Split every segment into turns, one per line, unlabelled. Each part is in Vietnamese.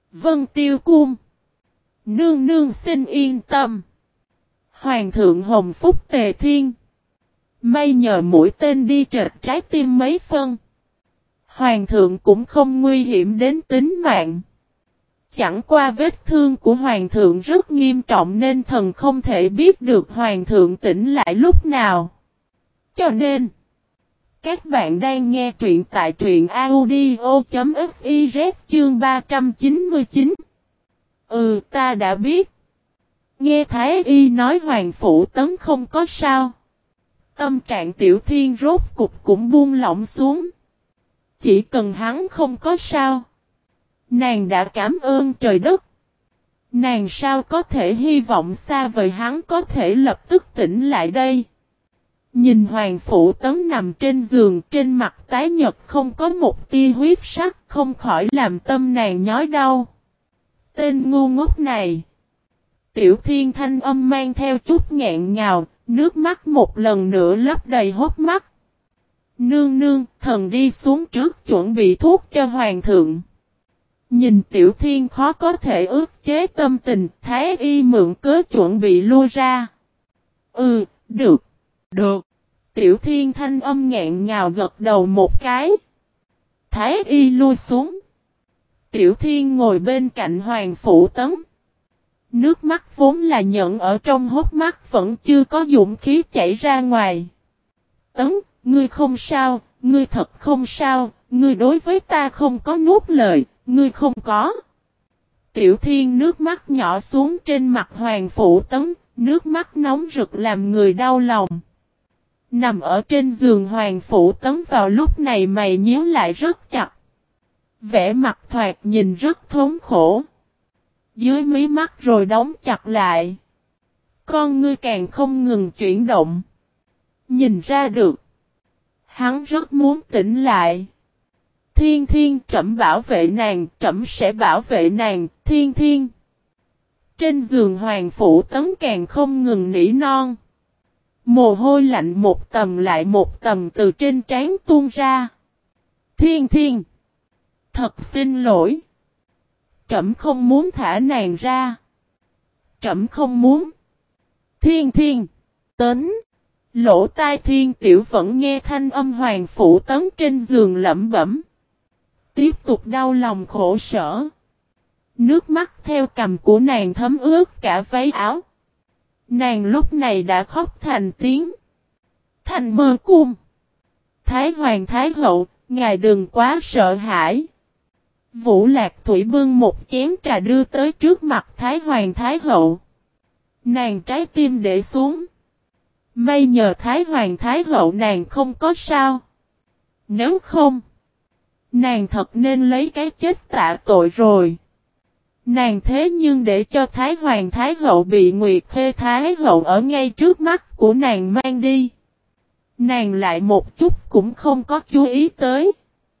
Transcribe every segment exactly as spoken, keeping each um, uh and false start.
Vân Tiêu Cung. Nương nương xin yên tâm. Hoàng thượng hồng phúc tề thiên. May nhờ mũi tên đi trệt trái tim mấy phân. Hoàng thượng cũng không nguy hiểm đến tính mạng. Chẳng qua vết thương của hoàng thượng rất nghiêm trọng nên thần không thể biết được hoàng thượng tỉnh lại lúc nào. Cho nên, các bạn đang nghe truyện tại truyện audio.fiz chương ba trăm chín mươi chín. Ừ, ta đã biết. Nghe Thái Y nói Hoàng Phủ Tấn không có sao. Tâm trạng Tiểu Thiên rốt cục cũng buông lỏng xuống. Chỉ cần hắn không có sao. Nàng đã cảm ơn trời đất. Nàng sao có thể hy vọng xa vời hắn có thể lập tức tỉnh lại đây. Nhìn Hoàng Phủ Tấn nằm trên giường, trên mặt tái nhợt không có một tia huyết sắc, không khỏi làm tâm nàng nhói đau. Tên ngu ngốc này. Tiểu Thiên thanh âm mang theo chút nghẹn ngào, nước mắt một lần nữa lấp đầy hốc mắt. Nương nương, thần đi xuống trước chuẩn bị thuốc cho hoàng thượng. Nhìn Tiểu Thiên khó có thể ức chế tâm tình, Thái Y mượn cớ chuẩn bị lui ra. Ừ, được, được. Tiểu Thiên thanh âm nghẹn ngào gật đầu một cái. Thái Y lui xuống. Tiểu Thiên ngồi bên cạnh Hoàng Phủ Tấn. Nước mắt vốn là nhẫn ở trong hốc mắt vẫn chưa có dũng khí chảy ra ngoài. Tấn, ngươi không sao, ngươi thật không sao, ngươi đối với ta không có nuốt lời, ngươi không có. Tiểu Thiên nước mắt nhỏ xuống trên mặt Hoàng Phủ Tấn, nước mắt nóng rực làm người đau lòng. Nằm ở trên giường Hoàng Phủ Tấn vào lúc này mày nhíu lại rất chặt. Vẻ mặt thoạt nhìn rất thống khổ. Dưới mí mắt rồi đóng chặt lại. Con ngươi càng không ngừng chuyển động. Nhìn ra được. Hắn rất muốn tỉnh lại. Thiên Thiên, trẫm bảo vệ nàng, trẫm sẽ bảo vệ nàng, Thiên Thiên. Trên giường Hoàng Phủ Tấn càng không ngừng nỉ non. Mồ hôi lạnh một tầm lại một tầm từ trên trán tuôn ra. Thiên Thiên. Thật xin lỗi. Trẫm không muốn thả nàng ra. Trẫm không muốn. Thiên Thiên. Tấn. Lỗ tai Thiên Tiểu vẫn nghe thanh âm Hoàng Phủ Tấn trên giường lẩm bẩm. Tiếp tục đau lòng khổ sở. Nước mắt theo cằm của nàng thấm ướt cả váy áo. Nàng lúc này đã khóc thành tiếng. Thành mơ cung. Thái Hoàng Thái Hậu, ngài đừng quá sợ hãi. Vũ Lạc Thủy bưng một chén trà đưa tới trước mặt Thái Hoàng Thái Hậu. Nàng trái tim để xuống. May nhờ Thái Hoàng Thái Hậu nàng không có sao. Nếu không, nàng thật nên lấy cái chết tạ tội rồi. Nàng thế nhưng để cho Thái Hoàng Thái Hậu bị Nguyệt Khê Thái Hậu ở ngay trước mắt của nàng mang đi. Nàng lại một chút cũng không có chú ý tới.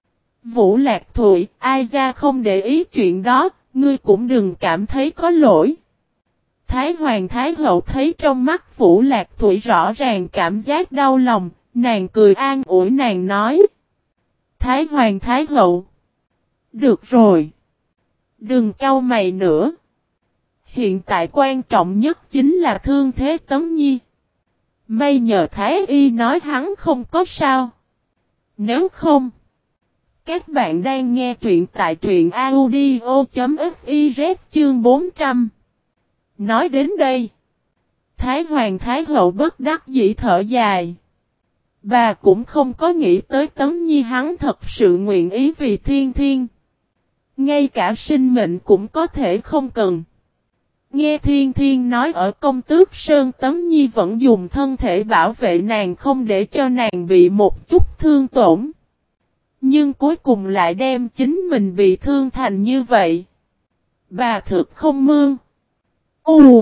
Vũ Lạc Thụy, ai ra không để ý chuyện đó, ngươi cũng đừng cảm thấy có lỗi. Thái Hoàng Thái Hậu thấy trong mắt Vũ Lạc Thụy rõ ràng cảm giác đau lòng, nàng cười an ủi nàng nói. Thái Hoàng Thái Hậu. Được rồi. Đừng cau mày nữa. Hiện tại quan trọng nhất chính là thương thế Tấn Nhi. May nhờ Thái Y nói hắn không có sao. Nếu không. Các bạn đang nghe truyện tại truyện audio.fiz chương bốn trăm. Nói đến đây. Thái Hoàng Thái Hậu bất đắc dĩ thở dài. Bà cũng không có nghĩ tới Tấn Nhi hắn thật sự nguyện ý vì Thiên Thiên. Ngay cả sinh mệnh cũng có thể không cần. Nghe Thiên Thiên nói ở Công Tước Sơn Tấn Nhi vẫn dùng thân thể bảo vệ nàng không để cho nàng bị một chút thương tổn. Nhưng cuối cùng lại đem chính mình bị thương thành như vậy. Bà thực không mương. U.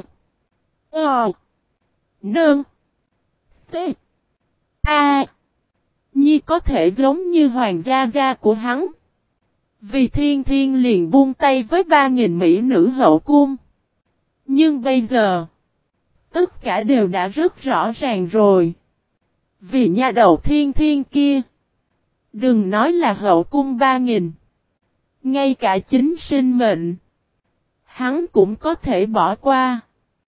Ờ. Nương. T. A. Nhi có thể giống như hoàng gia gia của hắn. Vì Thiên Thiên liền buông tay với ba nghìn mỹ nữ hậu cung. Nhưng bây giờ, tất cả đều đã rất rõ ràng rồi. Vì nhà đầu Thiên Thiên kia, đừng nói là hậu cung ba nghìn. Ngay cả chính sinh mệnh, hắn cũng có thể bỏ qua.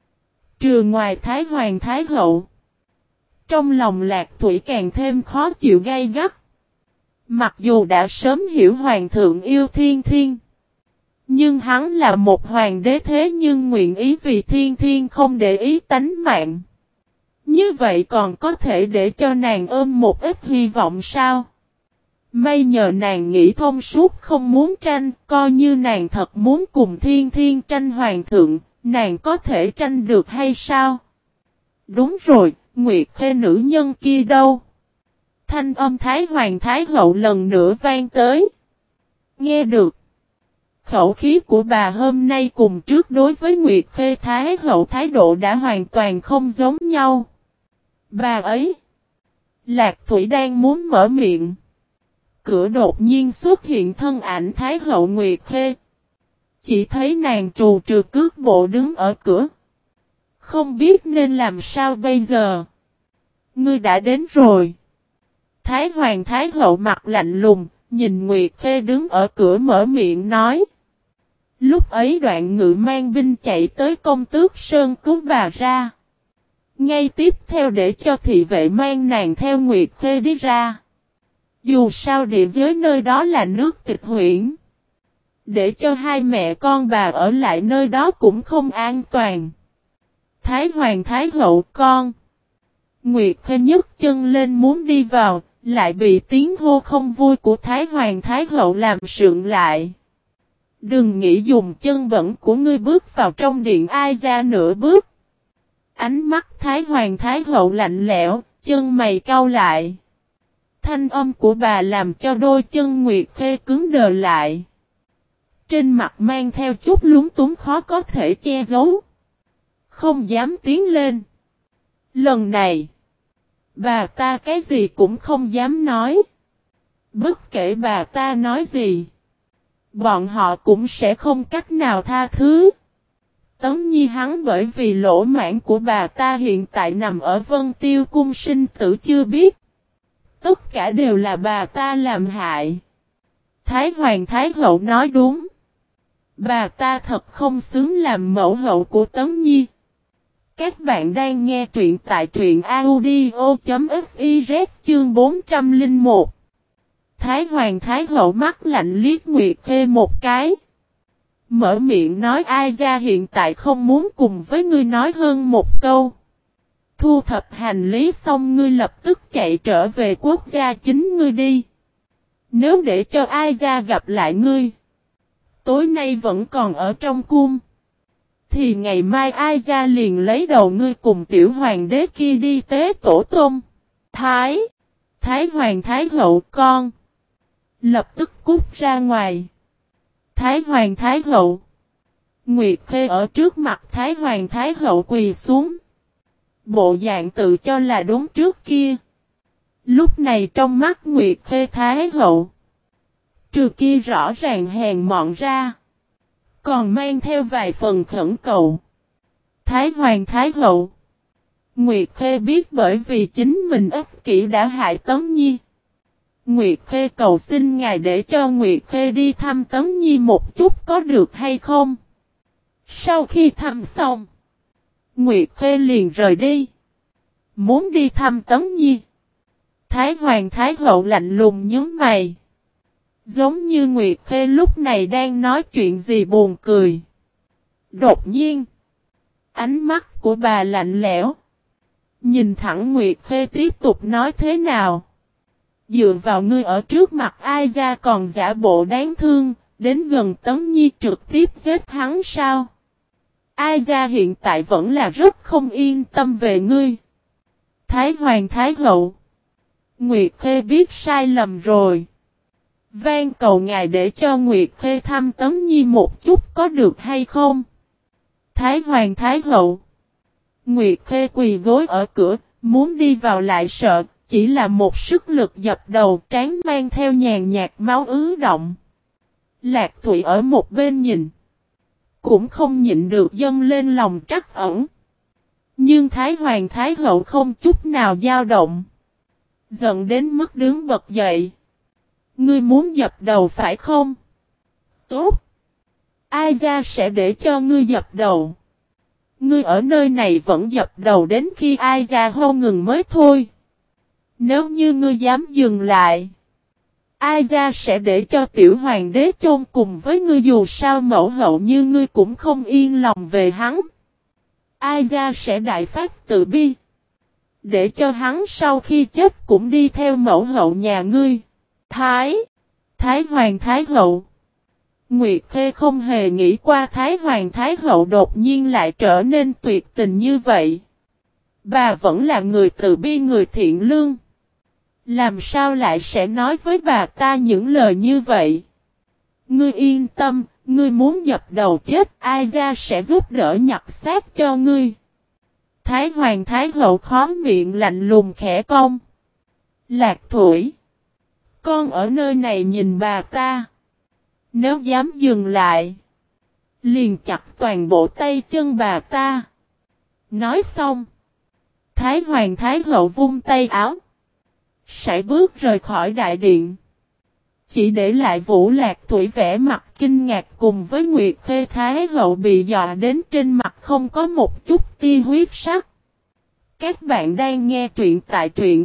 Trừ ngoài Thái Hoàng Thái Hậu. Trong lòng Lạc Thủy càng thêm khó chịu gay gắt. Mặc dù đã sớm hiểu Hoàng thượng yêu Thiên Thiên. Nhưng hắn là một hoàng đế thế nhưng nguyện ý vì Thiên Thiên không để ý tánh mạng. Như vậy còn có thể để cho nàng ôm một ít hy vọng sao? May nhờ nàng nghĩ thông suốt không muốn tranh, coi như nàng thật muốn cùng Thiên Thiên tranh Hoàng thượng, nàng có thể tranh được hay sao? Đúng rồi, Nguyệt Khê nữ nhân kia đâu? Thanh âm Thái Hoàng Thái Hậu lần nữa vang tới. Nghe được. Khẩu khí của bà hôm nay cùng trước đối với Nguyệt Khê Thái Hậu thái độ đã hoàn toàn không giống nhau. Bà ấy. Lạc Thủy đang muốn mở miệng. Cửa đột nhiên xuất hiện thân ảnh Thái Hậu Nguyệt Khê. Chỉ thấy nàng trù trừ cước bộ đứng ở cửa. Không biết nên làm sao bây giờ. Ngươi đã đến rồi. Thái Hoàng Thái Hậu mặt lạnh lùng, nhìn Nguyệt Khê đứng ở cửa mở miệng nói. Lúc ấy Đoạn Ngự mang binh chạy tới Công Tước Sơn cứu bà ra. Ngay tiếp theo để cho thị vệ mang nàng theo Nguyệt Khê đi ra. Dù sao địa giới nơi đó là nước tịch huyễn. Để cho hai mẹ con bà ở lại nơi đó cũng không an toàn. Thái Hoàng Thái Hậu con. Nguyệt Khê nhấc chân lên muốn đi vào, lại bị tiếng hô không vui của Thái Hoàng Thái Hậu làm sượng lại. Đừng nghĩ dùng chân bẩn của ngươi bước vào trong điện ai ra nửa bước. Ánh mắt Thái Hoàng Thái Hậu lạnh lẽo, chân mày cau lại. Thanh âm của bà làm cho đôi chân Nguyệt Khê cứng đờ lại. Trên mặt mang theo chút lúng túng khó có thể che giấu. Không dám tiến lên. Lần này, bà ta cái gì cũng không dám nói. Bất kể bà ta nói gì, bọn họ cũng sẽ không cách nào tha thứ. Tấn Nhi hắn bởi vì lỗ mãn của bà ta hiện tại nằm ở Vân Tiêu Cung sinh tử chưa biết. Tất cả đều là bà ta làm hại. Thái Hoàng Thái Hậu nói đúng. Bà ta thật không xứng làm mẫu hậu của Tấn Nhi. Các bạn đang nghe truyện tại truyện audio.fiz chương bốn trăm lẻ một. Thái Hoàng Thái Hậu mắt lạnh liếc Nguyệt Khê một cái. Mở miệng nói ai ra hiện tại không muốn cùng với ngươi nói hơn một câu. Thu thập hành lý xong ngươi lập tức chạy trở về quốc gia chính ngươi đi. Nếu để cho ai ra gặp lại ngươi, tối nay vẫn còn ở trong cung, thì ngày mai ai ra liền lấy đầu ngươi cùng tiểu hoàng đế kia đi tế tổ tông. Thái, Thái Hoàng Thái Hậu con. Lập tức cút ra ngoài. Thái Hoàng Thái Hậu. Nguyệt Khê ở trước mặt Thái Hoàng Thái Hậu quỳ xuống. Bộ dạng tự cho là đúng trước kia. Lúc này trong mắt Nguyệt Khê Thái Hậu, trừ kia rõ ràng hèn mọn ra, còn mang theo vài phần khẩn cầu. Thái Hoàng Thái Hậu. Nguyệt Khê biết bởi vì chính mình ích kỷ đã hại Tấn Nhi. Nguyệt Khê cầu xin ngài để cho Nguyệt Khê đi thăm Tấn Nhi một chút có được hay không? Sau khi thăm xong, Nguyệt Khê liền rời đi. Muốn đi thăm Tấn Nhi. Thái Hoàng Thái Hậu lạnh lùng nhướng mày. Giống như Nguyệt Khê lúc này đang nói chuyện gì buồn cười. Đột nhiên, ánh mắt của bà lạnh lẽo. Nhìn thẳng Nguyệt Khê tiếp tục nói thế nào? Dựa vào ngươi ở trước mặt ai ra còn giả bộ đáng thương, đến gần Tấn Nhi trực tiếp giết hắn sao? Ai ra hiện tại vẫn là rất không yên tâm về ngươi. Thái Hoàng Thái Hậu. Nguyệt Khê biết sai lầm rồi. Van cầu ngài để cho Nguyệt Khê thăm Tấn Nhi một chút có được hay không? Thái Hoàng Thái Hậu. Nguyệt Khê quỳ gối ở cửa, muốn đi vào lại sợ, chỉ là một sức lực dập đầu trán mang theo nhàn nhạt máu ứ động. Lạc Thụy ở một bên nhìn, cũng không nhịn được dâng lên lòng trắc ẩn. Nhưng Thái Hoàng Thái Hậu không chút nào dao động. Giận đến mức đứng bật dậy. Ngươi muốn dập đầu phải không? Tốt. Ai ra sẽ để cho ngươi dập đầu. Ngươi ở nơi này vẫn dập đầu đến khi ai ra hô ngừng mới thôi. Nếu như ngươi dám dừng lại, ai ra sẽ để cho tiểu hoàng đế chôn cùng với ngươi, dù sao mẫu hậu như ngươi cũng không yên lòng về hắn. Ai ra sẽ đại phát tự bi, để cho hắn sau khi chết cũng đi theo mẫu hậu nhà ngươi. Thái, Thái Hoàng Thái Hậu. Nguyệt Khê không hề nghĩ qua Thái Hoàng Thái Hậu đột nhiên lại trở nên tuyệt tình như vậy. Bà vẫn là người từ bi, người thiện lương. Làm sao lại sẽ nói với bà ta những lời như vậy? Ngươi yên tâm, ngươi muốn dập đầu chết, ai ra sẽ giúp đỡ nhặt xác cho ngươi. Thái Hoàng Thái Hậu khó miệng lạnh lùng khẽ cong. Lạc Thủy, con ở nơi này nhìn bà ta. Nếu dám dừng lại, liền chặt toàn bộ tay chân bà ta. Nói xong, Thái Hoàng Thái Hậu vung tay áo, sải bước rời khỏi đại điện. Chỉ để lại Vũ Lạc Thủy vẻ mặt kinh ngạc cùng với Nguyệt Khê. Thái Hậu bị dọa đến trên mặt không có một chút tia huyết sắc. Các bạn đang nghe truyện tại truyện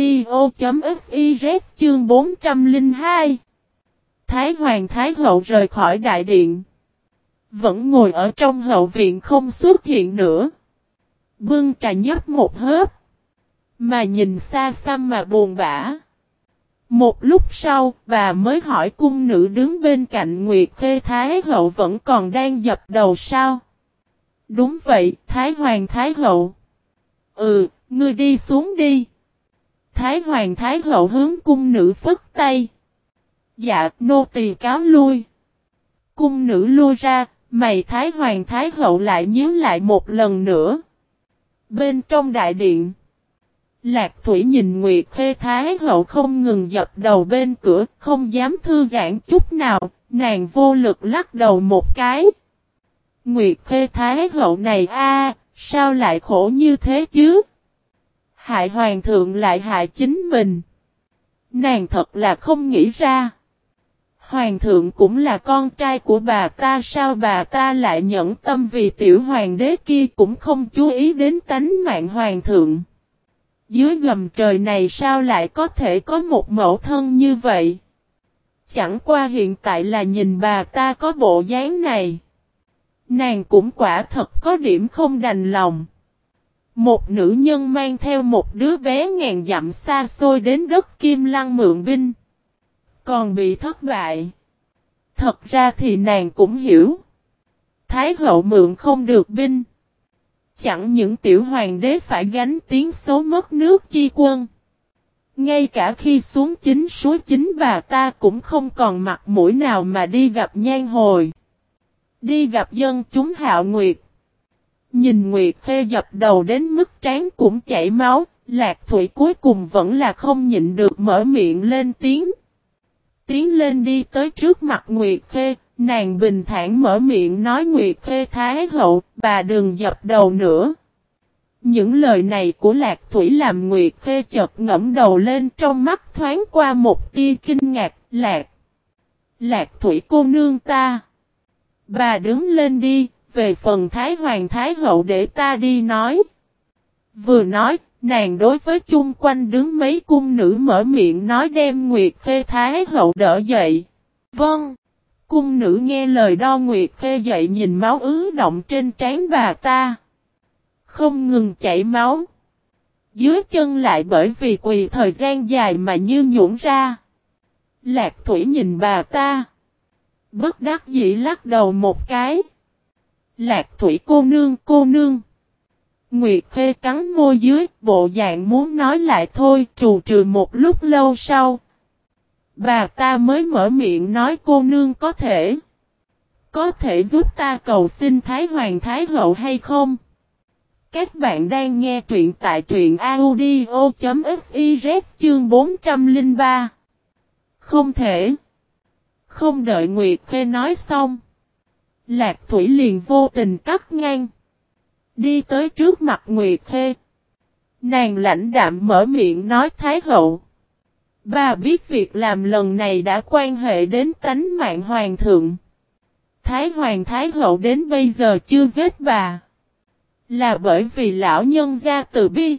audio.fiz chương bốn trăm lẻ hai. Thái Hoàng Thái Hậu rời khỏi đại điện, vẫn ngồi ở trong hậu viện không xuất hiện nữa. Bưng trà nhấp một hớp, mà nhìn xa xăm mà buồn bã. Một lúc sau, bà mới hỏi cung nữ đứng bên cạnh Nguyệt Khê: Thái Hậu vẫn còn đang dập đầu sao? Đúng vậy, Thái Hoàng Thái Hậu. Ừ, ngươi đi xuống đi. Thái Hoàng Thái Hậu hướng cung nữ phất tay. Dạ, nô tỳ cáo lui. Cung nữ lui ra, mày Thái Hoàng Thái Hậu lại nhíu lại một lần nữa. Bên trong đại điện, Lạc Thủy nhìn Nguyệt Khê. Thái Hậu không ngừng dập đầu bên cửa, không dám thư giãn chút nào, nàng vô lực lắc đầu một cái. Nguyệt Khê Thái Hậu này a, sao lại khổ như thế chứ? Hại hoàng thượng lại hại chính mình. Nàng thật là không nghĩ ra. Hoàng thượng cũng là con trai của bà ta, sao bà ta lại nhẫn tâm vì tiểu hoàng đế kia cũng không chú ý đến tánh mạng hoàng thượng. Dưới gầm trời này sao lại có thể có một mẫu thân như vậy? Chẳng qua hiện tại là nhìn bà ta có bộ dáng này, nàng cũng quả thật có điểm không đành lòng. Một nữ nhân mang theo một đứa bé ngàn dặm xa xôi đến đất Kim Lăng mượn binh, còn bị thất bại. Thật ra thì nàng cũng hiểu. Thái hậu mượn không được binh, chẳng những tiểu hoàng đế phải gánh tiếng xấu mất nước chi quân, ngay cả khi xuống chính suối chính bà ta cũng không còn mặt mũi nào mà đi gặp nhan hồi, đi gặp dân chúng Hạo Nguyệt. Nhìn Nguyệt Khê dập đầu đến mức trán cũng chảy máu, Lạc Thủy cuối cùng vẫn là không nhịn được mở miệng lên tiếng. Tiến lên đi tới trước mặt Nguyệt Khê, nàng bình thản mở miệng nói: Nguyệt Khê Thái Hậu, bà đừng dập đầu nữa. Những lời này của Lạc Thủy làm Nguyệt Khê chợt ngẫm đầu lên, trong mắt thoáng qua một tia kinh ngạc. Lạc Lạc Thủy cô nương ta, bà đứng lên đi, về phần Thái Hoàng Thái Hậu để ta đi nói. Vừa nói, nàng đối với chung quanh đứng mấy cung nữ mở miệng nói đem Nguyệt Khê Thái Hậu đỡ dậy. Vâng. Cung nữ nghe lời đo Nguyệt Khê dậy, nhìn máu ứ động trên trán bà ta, không ngừng chảy máu. Dưới chân lại bởi vì quỳ thời gian dài mà như nhũn ra. Lạc Thủy nhìn bà ta, bất đắc dĩ lắc đầu một cái. Lạc Thủy cô nương, cô nương. Nguyệt Khê cắn môi dưới, bộ dạng muốn nói lại thôi, trù trừ một lúc lâu sau, bà ta mới mở miệng nói: cô nương có thể, có thể giúp ta cầu xin Thái Hoàng Thái Hậu hay không? Các bạn đang nghe truyện tại truyện audio.fiz chương bốn trăm lẻ ba. Không thể. Không đợi Nguyệt Khê nói xong, Lạc Thủy liền vô tình cắt ngang, đi tới trước mặt Nguyệt Khê. Nàng lãnh đạm mở miệng nói: Thái Hậu, bà biết việc làm lần này đã quan hệ đến tánh mạng hoàng thượng. Thái Hoàng Thái Hậu đến bây giờ chưa giết bà. Là bởi vì lão nhân gia từ bi.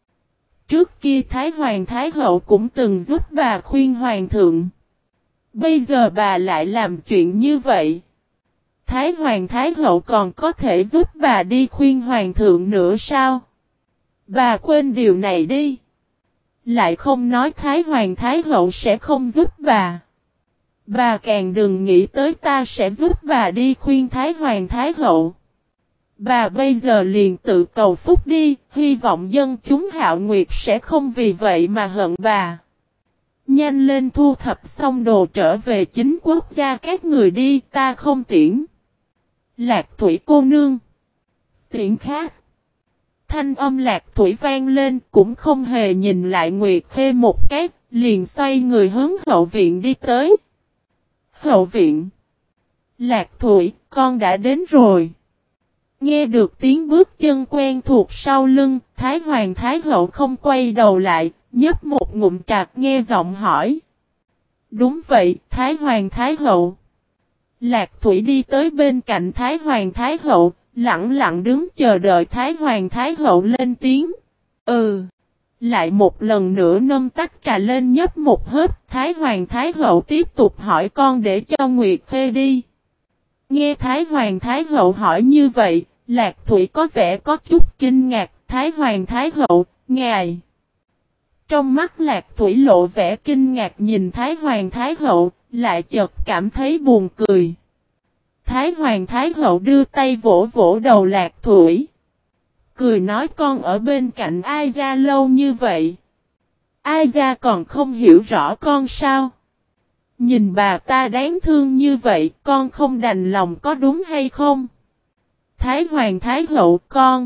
Trước kia Thái Hoàng Thái Hậu cũng từng giúp bà khuyên Hoàng thượng. Bây giờ bà lại làm chuyện như vậy. Thái Hoàng Thái Hậu còn có thể giúp bà đi khuyên Hoàng thượng nữa sao? Bà quên điều này đi. Lại không nói Thái Hoàng Thái Hậu sẽ không giúp bà. Bà càng đừng nghĩ tới ta sẽ giúp bà đi khuyên Thái Hoàng Thái Hậu. Bà bây giờ liền tự cầu phúc đi, hy vọng dân chúng Hạo Nguyệt sẽ không vì vậy mà hận bà. Nhanh lên thu thập xong đồ trở về chính quốc gia các người đi, ta không tiễn. Lạc Thủy cô nương. Tiễn khác. Thanh âm Lạc Thủy vang lên cũng không hề nhìn lại Nguyệt Khê một cái, liền xoay người hướng hậu viện đi tới. Hậu viện. Lạc Thủy, con đã đến rồi. Nghe được tiếng bước chân quen thuộc sau lưng, Thái Hoàng Thái Hậu không quay đầu lại, nhấp một ngụm trà nghe giọng hỏi. Đúng vậy, Thái Hoàng Thái Hậu. Lạc Thủy đi tới bên cạnh Thái Hoàng Thái Hậu, lặng lặng đứng chờ đợi Thái Hoàng Thái Hậu lên tiếng. Ừ. Lại một lần nữa nâng tách trà lên nhấp một hớp, Thái Hoàng Thái Hậu tiếp tục hỏi con để cho Nguyệt Khê đi. Nghe Thái Hoàng Thái Hậu hỏi như vậy, Lạc Thủy có vẻ có chút kinh ngạc, Thái Hoàng Thái Hậu, ngài. Trong mắt Lạc Thủy lộ vẻ kinh ngạc nhìn Thái Hoàng Thái Hậu, lại chợt cảm thấy buồn cười. Thái Hoàng Thái Hậu đưa tay vỗ vỗ đầu Lạc Thủy. Cười nói con ở bên cạnh ai gia lâu như vậy. Ai gia còn không hiểu rõ con sao. Nhìn bà ta đáng thương như vậy con không đành lòng có đúng hay không? Thái Hoàng Thái Hậu con.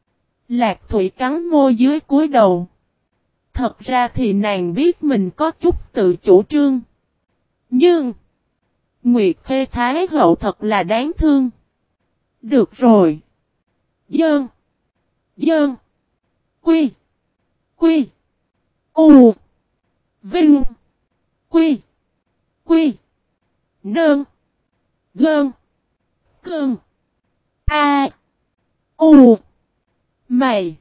Lạc Thủy cắn môi dưới cúi đầu. Thật ra thì nàng biết mình có chút tự chủ trương. Nhưng. Nguyệt Khê Thái Hậu thật là đáng thương. Được rồi. Dơn. Dơn. Quy. Quy. U. Vinh. Quy. Quy. Nơn. Gơn. Cơn. A. U. Mày.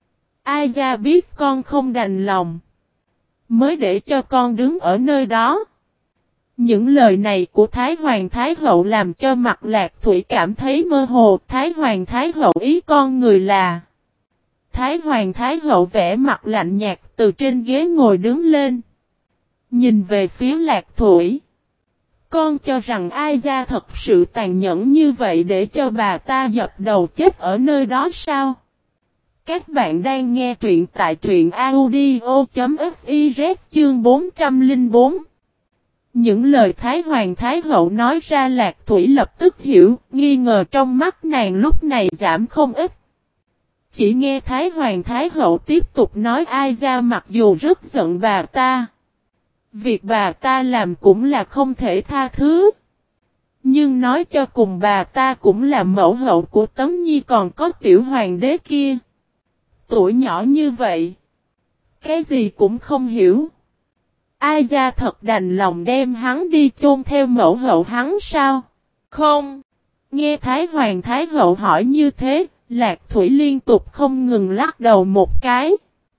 Ai ra biết con không đành lòng. Mới để cho con đứng ở nơi đó. Những lời này của Thái Hoàng Thái Hậu làm cho mặt Lạc Thủy cảm thấy mơ hồ. Thái Hoàng Thái Hậu ý con người là. Thái Hoàng Thái Hậu vẽ mặt lạnh nhạt từ trên ghế ngồi đứng lên. Nhìn về phía Lạc Thủy. Con cho rằng ai ra thật sự tàn nhẫn như vậy để cho bà ta dập đầu chết ở nơi đó sao? Các bạn đang nghe truyện tại truyện audio chấm fiz chương bốn trăm lẻ bốn. Những lời Thái Hoàng Thái Hậu nói ra Lạc Thủy lập tức hiểu, nghi ngờ trong mắt nàng lúc này giảm không ít. Chỉ nghe Thái Hoàng Thái Hậu tiếp tục nói ai ra mặc dù rất giận bà ta. Việc bà ta làm cũng là không thể tha thứ. Nhưng nói cho cùng bà ta cũng là mẫu hậu của Tấm Nhi còn có tiểu hoàng đế kia. Tuổi nhỏ như vậy. Cái gì cũng không hiểu. Ai ra thật đành lòng đem hắn đi chôn theo mẫu hậu hắn sao? Không. Nghe Thái Hoàng Thái Hậu hỏi như thế, Lạc Thủy liên tục không ngừng lắc đầu một cái.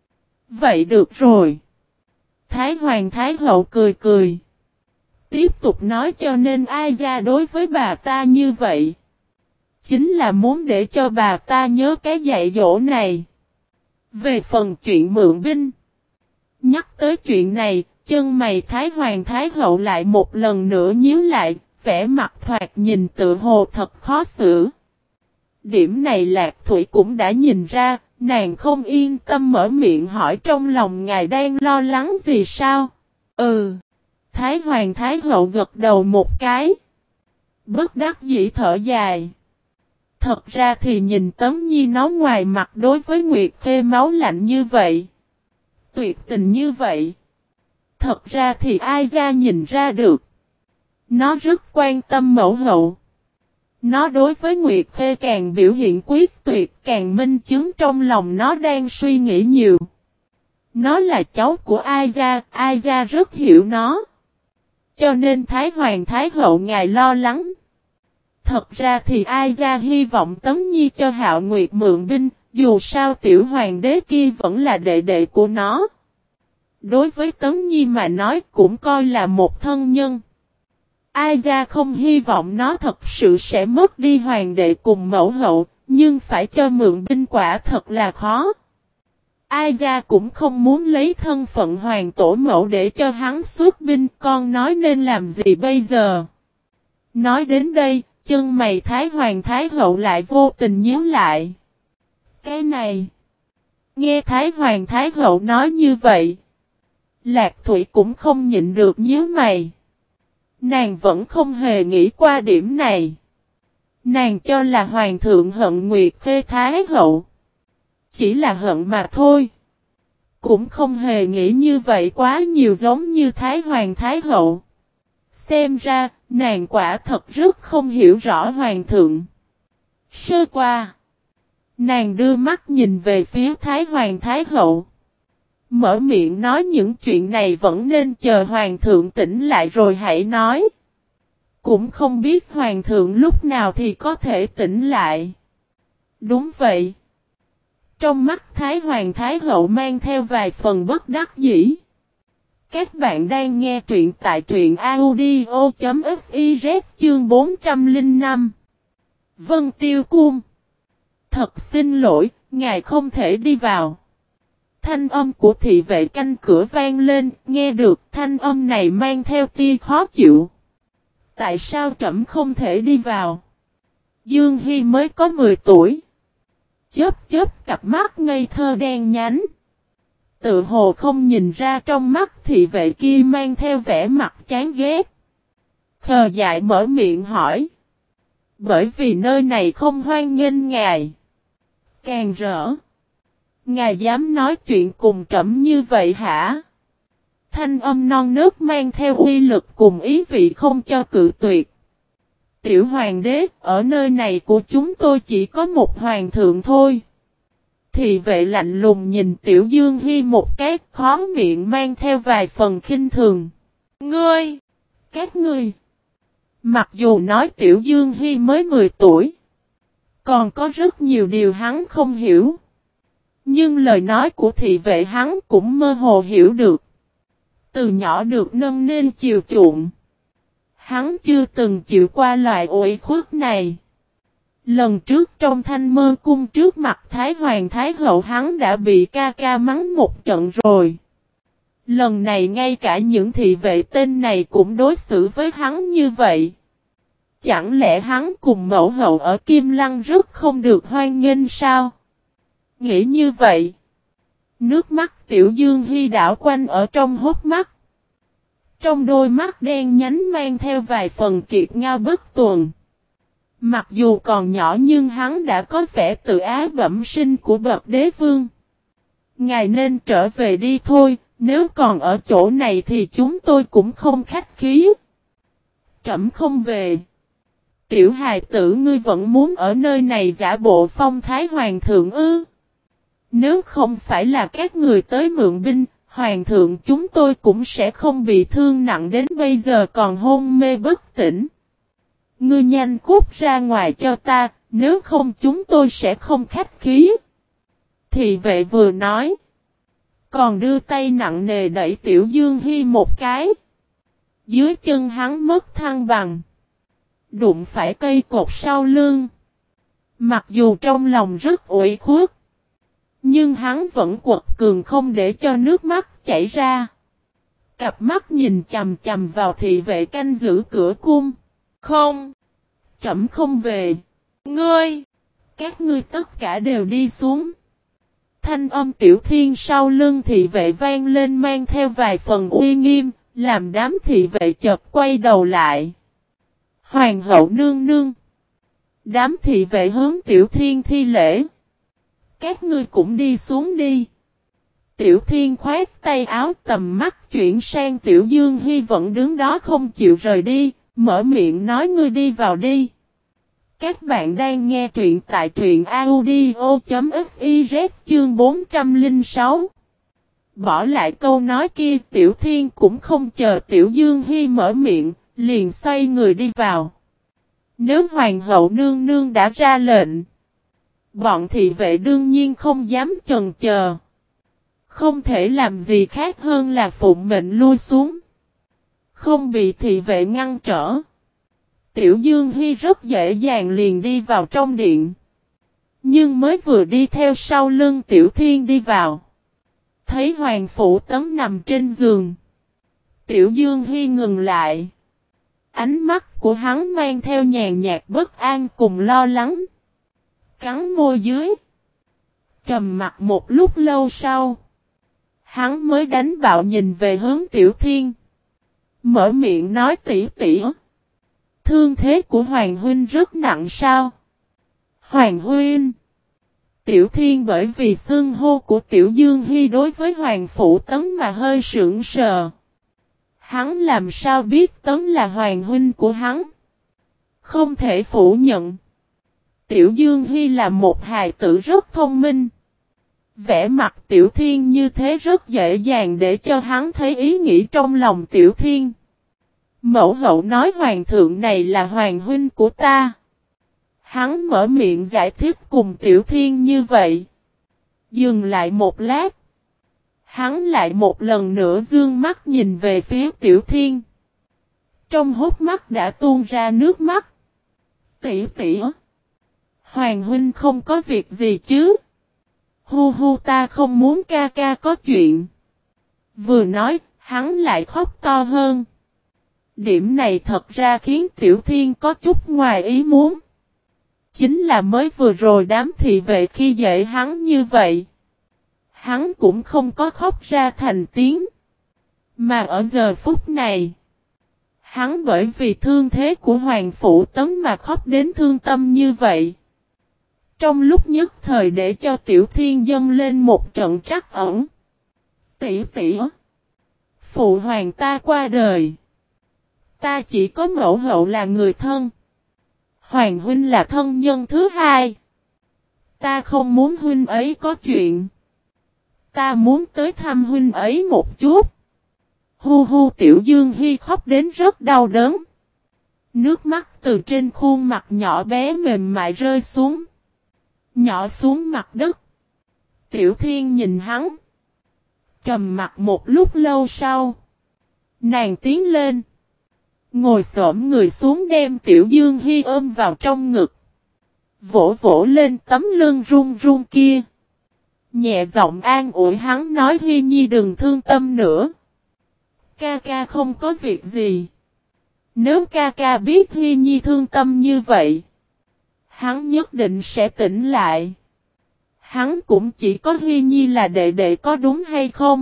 Vậy được rồi. Thái Hoàng Thái Hậu cười cười. Tiếp tục nói cho nên ai ra đối với bà ta như vậy. Chính là muốn để cho bà ta nhớ cái dạy dỗ này. Về phần chuyện mượn binh. Nhắc tới chuyện này, chân mày Thái Hoàng Thái Hậu lại một lần nữa nhíu lại, vẻ mặt thoạt nhìn tự hồ thật khó xử. Điểm này Lạc Thủy cũng đã nhìn ra, nàng không yên tâm mở miệng hỏi trong lòng ngài đang lo lắng gì sao? Ừ. Thái Hoàng Thái Hậu gật đầu một cái. Bất đắc dĩ thở dài. Thật ra thì nhìn Tấm Nhi nó ngoài mặt đối với Nguyệt Khê máu lạnh như vậy. Tuyệt tình như vậy. Thật ra thì ai ra nhìn ra được. Nó rất quan tâm mẫu hậu. Nó đối với Nguyệt Khê càng biểu hiện quyết tuyệt càng minh chứng trong lòng nó đang suy nghĩ nhiều. Nó là cháu của ai ra, ai ra rất hiểu nó. Cho nên Thái Hoàng Thái Hậu ngài lo lắng. Thật ra thì ai ra hy vọng Tấm Nhi cho Hạo Nguyệt mượn binh, dù sao tiểu hoàng đế kia vẫn là đệ đệ của nó. Đối với Tấm Nhi mà nói cũng coi là một thân nhân. Ai ra không hy vọng nó thật sự sẽ mất đi hoàng đệ cùng mẫu hậu, nhưng phải cho mượn binh quả thật là khó. Ai ra cũng không muốn lấy thân phận hoàng tổ mẫu để cho hắn xuất binh, con nói nên làm gì bây giờ? Nói đến đây, chân mày Thái Hoàng Thái Hậu lại vô tình nhíu lại. Cái này, nghe Thái Hoàng Thái Hậu nói như vậy, Lạc Thủy cũng không nhịn được nhíu mày. Nàng vẫn không hề nghĩ qua điểm này. Nàng cho là Hoàng thượng hận Nguyệt Khê Thái Hậu. Chỉ là hận mà thôi. Cũng không hề nghĩ như vậy quá nhiều giống như Thái Hoàng Thái Hậu. Xem ra, nàng quả thật rất không hiểu rõ Hoàng thượng. Sơ qua, nàng đưa mắt nhìn về phía Thái Hoàng Thái Hậu. Mở miệng nói những chuyện này vẫn nên chờ Hoàng thượng tỉnh lại rồi hãy nói. Cũng không biết Hoàng thượng lúc nào thì có thể tỉnh lại. Đúng vậy. Trong mắt Thái Hoàng Thái Hậu mang theo vài phần bất đắc dĩ. Các bạn đang nghe truyện tại truyện audio.fiz chương bốn trăm lẻ năm. Vân Tiêu Cung. Thật xin lỗi, ngài không thể đi vào. Thanh âm của thị vệ canh cửa vang lên, nghe được thanh âm này mang theo tia khó chịu. Tại sao trẫm không thể đi vào? Dương Hy mới có mười tuổi. Chớp chớp cặp mắt ngây thơ đen nhánh. Tự hồ không nhìn ra trong mắt thị vệ kia mang theo vẻ mặt chán ghét. Khờ dại mở miệng hỏi. Bởi vì nơi này không hoan nghênh ngài. Càng rỡ. Ngài dám nói chuyện cùng trẫm như vậy hả? Thanh âm non nớt mang theo uy lực cùng ý vị không cho cự tuyệt. Tiểu hoàng đế, ở nơi này của chúng tôi chỉ có một hoàng thượng thôi. Thị vệ lạnh lùng nhìn Tiểu Dương Hy một cái, khó miệng mang theo vài phần khinh thường. Ngươi! Các ngươi! Mặc dù nói Tiểu Dương Hy mới mười tuổi, còn có rất nhiều điều hắn không hiểu. Nhưng lời nói của thị vệ hắn cũng mơ hồ hiểu được. Từ nhỏ được nâng nên chiều chuộng. Hắn chưa từng chịu qua loại ủy khuất này. Lần trước trong Thanh Mơ Cung trước mặt Thái Hoàng Thái Hậu hắn đã bị ca ca mắng một trận rồi. Lần này ngay cả những thị vệ tên này cũng đối xử với hắn như vậy. Chẳng lẽ hắn cùng mẫu hậu ở Kim Lăng rất không được hoan nghênh sao? Nghĩ như vậy. Nước mắt Tiểu Dương Hy đảo quanh ở trong hốc mắt. Trong đôi mắt đen nhánh mang theo vài phần kiệt ngao bất tuần. Mặc dù còn nhỏ nhưng hắn đã có vẻ tự ái bẩm sinh của bậc đế vương. Ngài nên trở về đi thôi, nếu còn ở chỗ này thì chúng tôi cũng không khách khí. Trẫm không về. Tiểu hài tử ngươi vẫn muốn ở nơi này giả bộ phong thái hoàng thượng ư? Nếu không phải là các người tới mượn binh, hoàng thượng chúng tôi cũng sẽ không bị thương nặng đến bây giờ còn hôn mê bất tỉnh. Ngươi nhanh cút ra ngoài cho ta, nếu không chúng tôi sẽ không khách khí. Thị vệ vừa nói, còn đưa tay nặng nề đẩy Tiểu Dương Hy một cái. Dưới chân hắn mất thăng bằng, đụng phải cây cột sau lưng. Mặc dù trong lòng rất ủy khuất, nhưng hắn vẫn quật cường không để cho nước mắt chảy ra. Cặp mắt nhìn chằm chằm vào thị vệ canh giữ cửa cung. Không, trẫm không về. Ngươi, các ngươi tất cả đều đi xuống. Thanh âm Tiểu Thiên sau lưng thị vệ vang lên mang theo vài phần uy nghiêm, làm đám thị vệ chợt quay đầu lại. Hoàng hậu nương nương. Đám thị vệ hướng Tiểu Thiên thi lễ. Các ngươi cũng đi xuống đi. Tiểu Thiên khoát tay áo tầm mắt chuyển sang Tiểu Dương Hy vẫn đứng đó không chịu rời đi, mở miệng nói ngươi đi vào đi. Các bạn đang nghe truyện tại truyện audio.fiz chương bốn trăm lẻ sáu. Bỏ lại câu nói kia Tiểu Thiên cũng không chờ Tiểu Dương Hy mở miệng, liền xoay người đi vào. Nếu hoàng hậu nương nương đã ra lệnh, bọn thị vệ đương nhiên không dám chần chờ. Không thể làm gì khác hơn là phụng mệnh lui xuống. Không bị thị vệ ngăn trở. Tiểu Dương Hy rất dễ dàng liền đi vào trong điện. Nhưng mới vừa đi theo sau lưng Tiểu Thiên đi vào. Thấy Hoàng Phủ Tấn nằm trên giường. Tiểu Dương Hy ngừng lại. Ánh mắt của hắn mang theo nhàn nhạt bất an cùng lo lắng. Cắn môi dưới. Trầm mặt một lúc lâu sau. Hắn mới đánh bạo nhìn về hướng Tiểu Thiên. Mở miệng nói tỉ tỉ. Thương thế của Hoàng Huynh rất nặng sao? Hoàng Huynh. Tiểu Thiên bởi vì xưng hô của Tiểu Dương Hy đối với Hoàng Phủ Tấn mà hơi sững sờ. Hắn làm sao biết Tấn là Hoàng Huynh của hắn? Không thể phủ nhận. Tiểu Dương Hy là một hài tử rất thông minh. Vẻ mặt Tiểu Thiên như thế rất dễ dàng để cho hắn thấy ý nghĩ trong lòng Tiểu Thiên. Mẫu hậu nói hoàng thượng này là hoàng huynh của ta. Hắn mở miệng giải thích cùng Tiểu Thiên như vậy. Dừng lại một lát. Hắn lại một lần nữa dương mắt nhìn về phía Tiểu Thiên. Trong hốc mắt đã tuôn ra nước mắt. Tỷ tỷ. Hoàng huynh không có việc gì chứ. Hu hu ta không muốn ca ca có chuyện. Vừa nói, hắn lại khóc to hơn. Điểm này thật ra khiến Tiểu Thiên có chút ngoài ý muốn. Chính là mới vừa rồi đám thị vệ khi dễ hắn như vậy. Hắn cũng không có khóc ra thành tiếng. Mà ở giờ phút này, hắn bởi vì thương thế của Hoàng Phủ Tấn mà khóc đến thương tâm như vậy. Trong lúc nhất thời để cho Tiểu Thiên dâng lên một trận trắc ẩn. Tỷ tỷ. Phụ hoàng ta qua đời. Ta chỉ có mẫu hậu là người thân. Hoàng huynh là thân nhân thứ hai. Ta không muốn huynh ấy có chuyện. Ta muốn tới thăm huynh ấy một chút. Hu hu Tiểu Dương Hy khóc đến rất đau đớn. Nước mắt từ trên khuôn mặt nhỏ bé mềm mại rơi xuống. Nhỏ xuống mặt đất. Tiểu Thiên nhìn hắn. Trầm mặt một lúc lâu sau. Nàng tiến lên. Ngồi xổm người xuống đem Tiểu Dương Hy ôm vào trong ngực. Vỗ vỗ lên tấm lưng run run kia. Nhẹ giọng an ủi hắn nói Hy Nhi đừng thương tâm nữa. Ca ca không có việc gì. Nếu ca ca biết Hy Nhi thương tâm như vậy. Hắn nhất định sẽ tỉnh lại. Hắn cũng chỉ có Hy Nhi là đệ đệ có đúng hay không?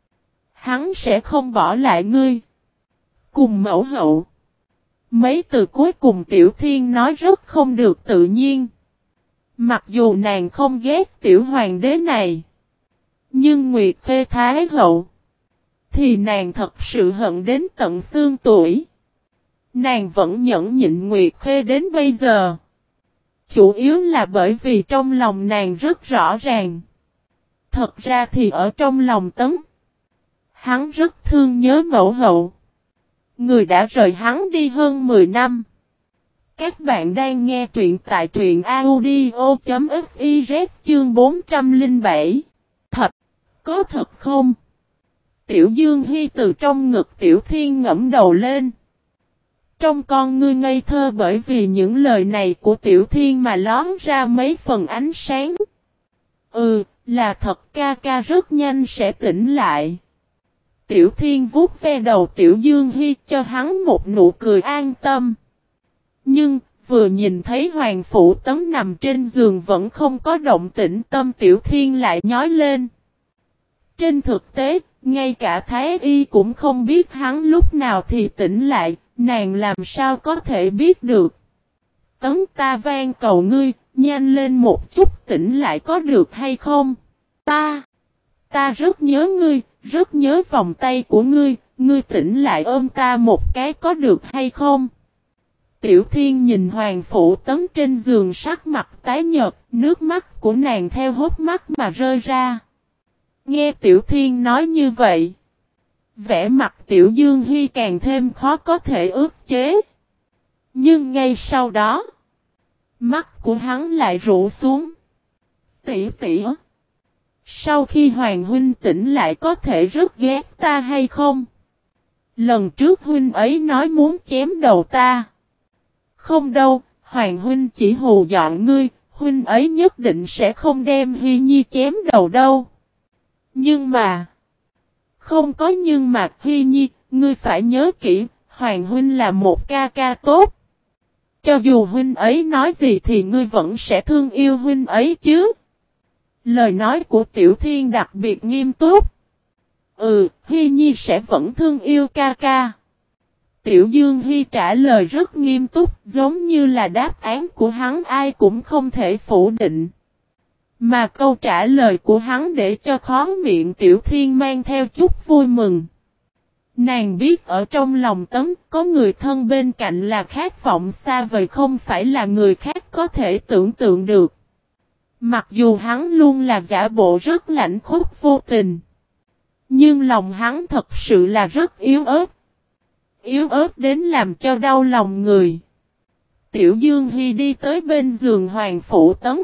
Hắn sẽ không bỏ lại ngươi. Cùng mẫu hậu. Mấy từ cuối cùng Tiểu Thiên nói rất không được tự nhiên. Mặc dù nàng không ghét Tiểu Hoàng đế này. Nhưng Nguyệt Khê Thái hậu. Thì nàng thật sự hận đến tận xương tuổi. Nàng vẫn nhẫn nhịn Nguyệt Khê đến bây giờ. Chủ yếu là bởi vì trong lòng nàng rất rõ ràng. Thật ra thì ở trong lòng Tấn. Hắn rất thương nhớ mẫu hậu. Người đã rời hắn đi hơn mười năm. Các bạn đang nghe truyện tại truyện audio.fiz chương bốn trăm lẻ bảy. Thật, có thật không? Tiểu Dương Hy từ trong ngực Tiểu Thiên ngẫm đầu lên. Trong con ngươi ngây thơ bởi vì những lời này của Tiểu Thiên mà lón ra mấy phần ánh sáng. Ừ, là thật ca ca rất nhanh sẽ tỉnh lại. Tiểu Thiên vuốt ve đầu Tiểu Dương Hy cho hắn một nụ cười an tâm. Nhưng, vừa nhìn thấy Hoàng Phủ Tấn nằm trên giường vẫn không có động tĩnh tâm Tiểu Thiên lại nhói lên. Trên thực tế, ngay cả Thái Y cũng không biết hắn lúc nào thì tỉnh lại, nàng làm sao có thể biết được. Tấn ta van cầu ngươi, nhanh lên một chút tỉnh lại có được hay không? Ta, ta rất nhớ ngươi, rất nhớ vòng tay của ngươi, ngươi tỉnh lại ôm ta một cái có được hay không? Tiểu Thiên nhìn Hoàng Phủ Tấn trên giường sắc mặt tái nhợt, nước mắt của nàng theo hốc mắt mà rơi ra. Nghe Tiểu Thiên nói như vậy, vẻ mặt Tiểu Dương Hy càng thêm khó có thể ức chế. Nhưng ngay sau đó, mắt của hắn lại rũ xuống. Tỷ tỷ, sau khi Hoàng huynh tỉnh lại có thể rất ghét ta hay không? Lần trước huynh ấy nói muốn chém đầu ta. Không đâu, Hoàng huynh chỉ hù dọa ngươi, huynh ấy nhất định sẽ không đem Hy Nhi chém đầu đâu. Nhưng mà, không có nhưng mà Hy Nhi, ngươi phải nhớ kỹ, Hoàng huynh là một ca ca tốt. Cho dù huynh ấy nói gì thì ngươi vẫn sẽ thương yêu huynh ấy chứ. Lời nói của Tiểu Thiên đặc biệt nghiêm túc. Ừ, Hy Nhi sẽ vẫn thương yêu ca ca. Tiểu Dương Hy trả lời rất nghiêm túc, giống như là đáp án của hắn ai cũng không thể phủ định. Mà câu trả lời của hắn để cho khó miệng Tiểu Thiên mang theo chút vui mừng. Nàng biết ở trong lòng Tấn có người thân bên cạnh là khát vọng xa vời không phải là người khác có thể tưởng tượng được. Mặc dù hắn luôn là giả bộ rất lạnh khốc vô tình. Nhưng lòng hắn thật sự là rất yếu ớt. Yếu ớt đến làm cho đau lòng người. Tiểu Dương Hy đi tới bên giường Hoàng Phủ Tấn.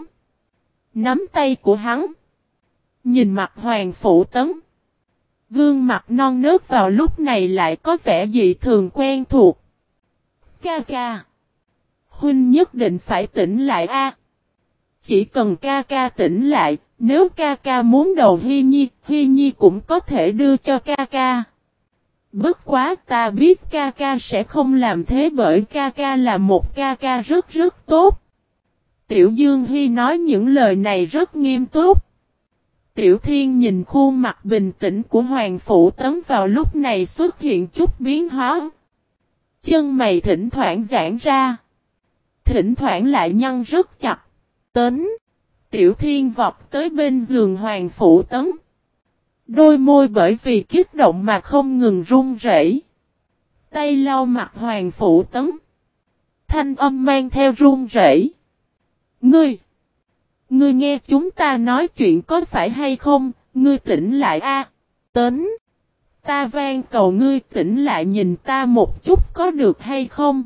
Nắm tay của hắn. Nhìn mặt Hoàng Phủ Tấn. Gương mặt non nớt vào lúc này lại có vẻ dị thường quen thuộc. Ca ca. Huynh nhất định phải tỉnh lại a. Chỉ cần ca ca tỉnh lại, nếu ca ca muốn đầu Hy Nhi, Hy Nhi cũng có thể đưa cho ca ca. Bất quá ta biết ca ca sẽ không làm thế bởi ca ca là một ca ca rất rất tốt. Tiểu Dương Hy nói những lời này rất nghiêm túc. Tiểu Thiên nhìn khuôn mặt bình tĩnh của Hoàng Phủ Tấn vào lúc này xuất hiện chút biến hóa. Chân mày thỉnh thoảng giãn ra. Thỉnh thoảng lại nhăn rất chặt. Tấn. Tiểu Thiên vọt tới bên giường Hoàng Phủ Tấn. Đôi môi bởi vì kích động mà không ngừng run rẩy. Tay lau mặt Hoàng Phủ Tấn. Thanh âm mang theo run rẩy. Ngươi. Ngươi nghe chúng ta nói chuyện có phải hay không? Ngươi tỉnh lại a, Tấn. Ta van cầu ngươi tỉnh lại nhìn ta một chút có được hay không?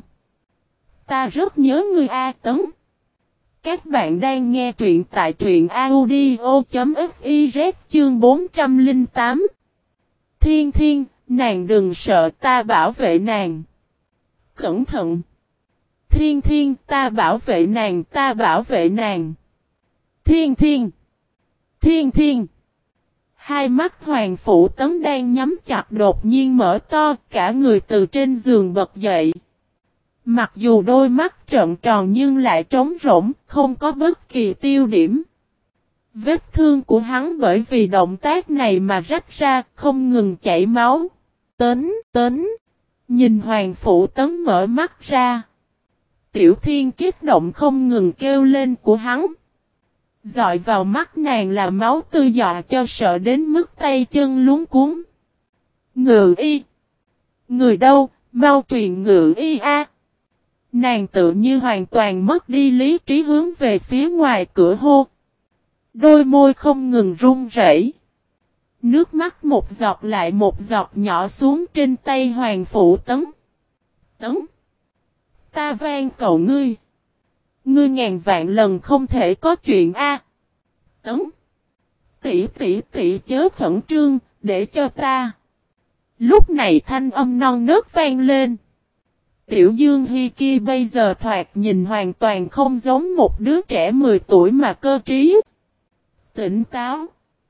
Ta rất nhớ ngươi a, Tấn. Các bạn đang nghe truyện tại truyện audio.fiz chương bốn trăm lẻ tám. Thiên Thiên, nàng đừng sợ ta bảo vệ nàng. Cẩn thận. Thiên Thiên, ta bảo vệ nàng, ta bảo vệ nàng. Thiên Thiên. Thiên Thiên. Hai mắt Hoàng Phủ Tấn đang nhắm chặt đột nhiên mở to, cả người từ trên giường bật dậy. Mặc dù đôi mắt trợn tròn nhưng lại trống rỗng, không có bất kỳ tiêu điểm. Vết thương của hắn bởi vì động tác này mà rách ra, không ngừng chảy máu. Tấn, Tấn. Nhìn Hoàng Phủ Tấn mở mắt ra. Tiểu Thiên kích động không ngừng kêu lên của hắn. Dọi vào mắt nàng là máu tươi dọa cho sợ đến mức tay chân luống cuống. Ngự y. Người đâu, mau truyền ngự y a. Nàng tự như hoàn toàn mất đi lý trí hướng về phía ngoài cửa hô. Đôi môi không ngừng run rẩy. Nước mắt một giọt lại một giọt nhỏ xuống trên tay Hoàng Phủ Tấn. Tấn. Ta van cầu ngươi. Ngươi ngàn vạn lần không thể có chuyện a. Tấn. Tỷ tỷ tỷ chớ khẩn trương, để cho ta. Lúc này thanh âm non nớt vang lên. Tiểu Dương Hy kia bây giờ thoạt nhìn hoàn toàn không giống một đứa trẻ mười tuổi mà cơ trí. Tỉnh táo.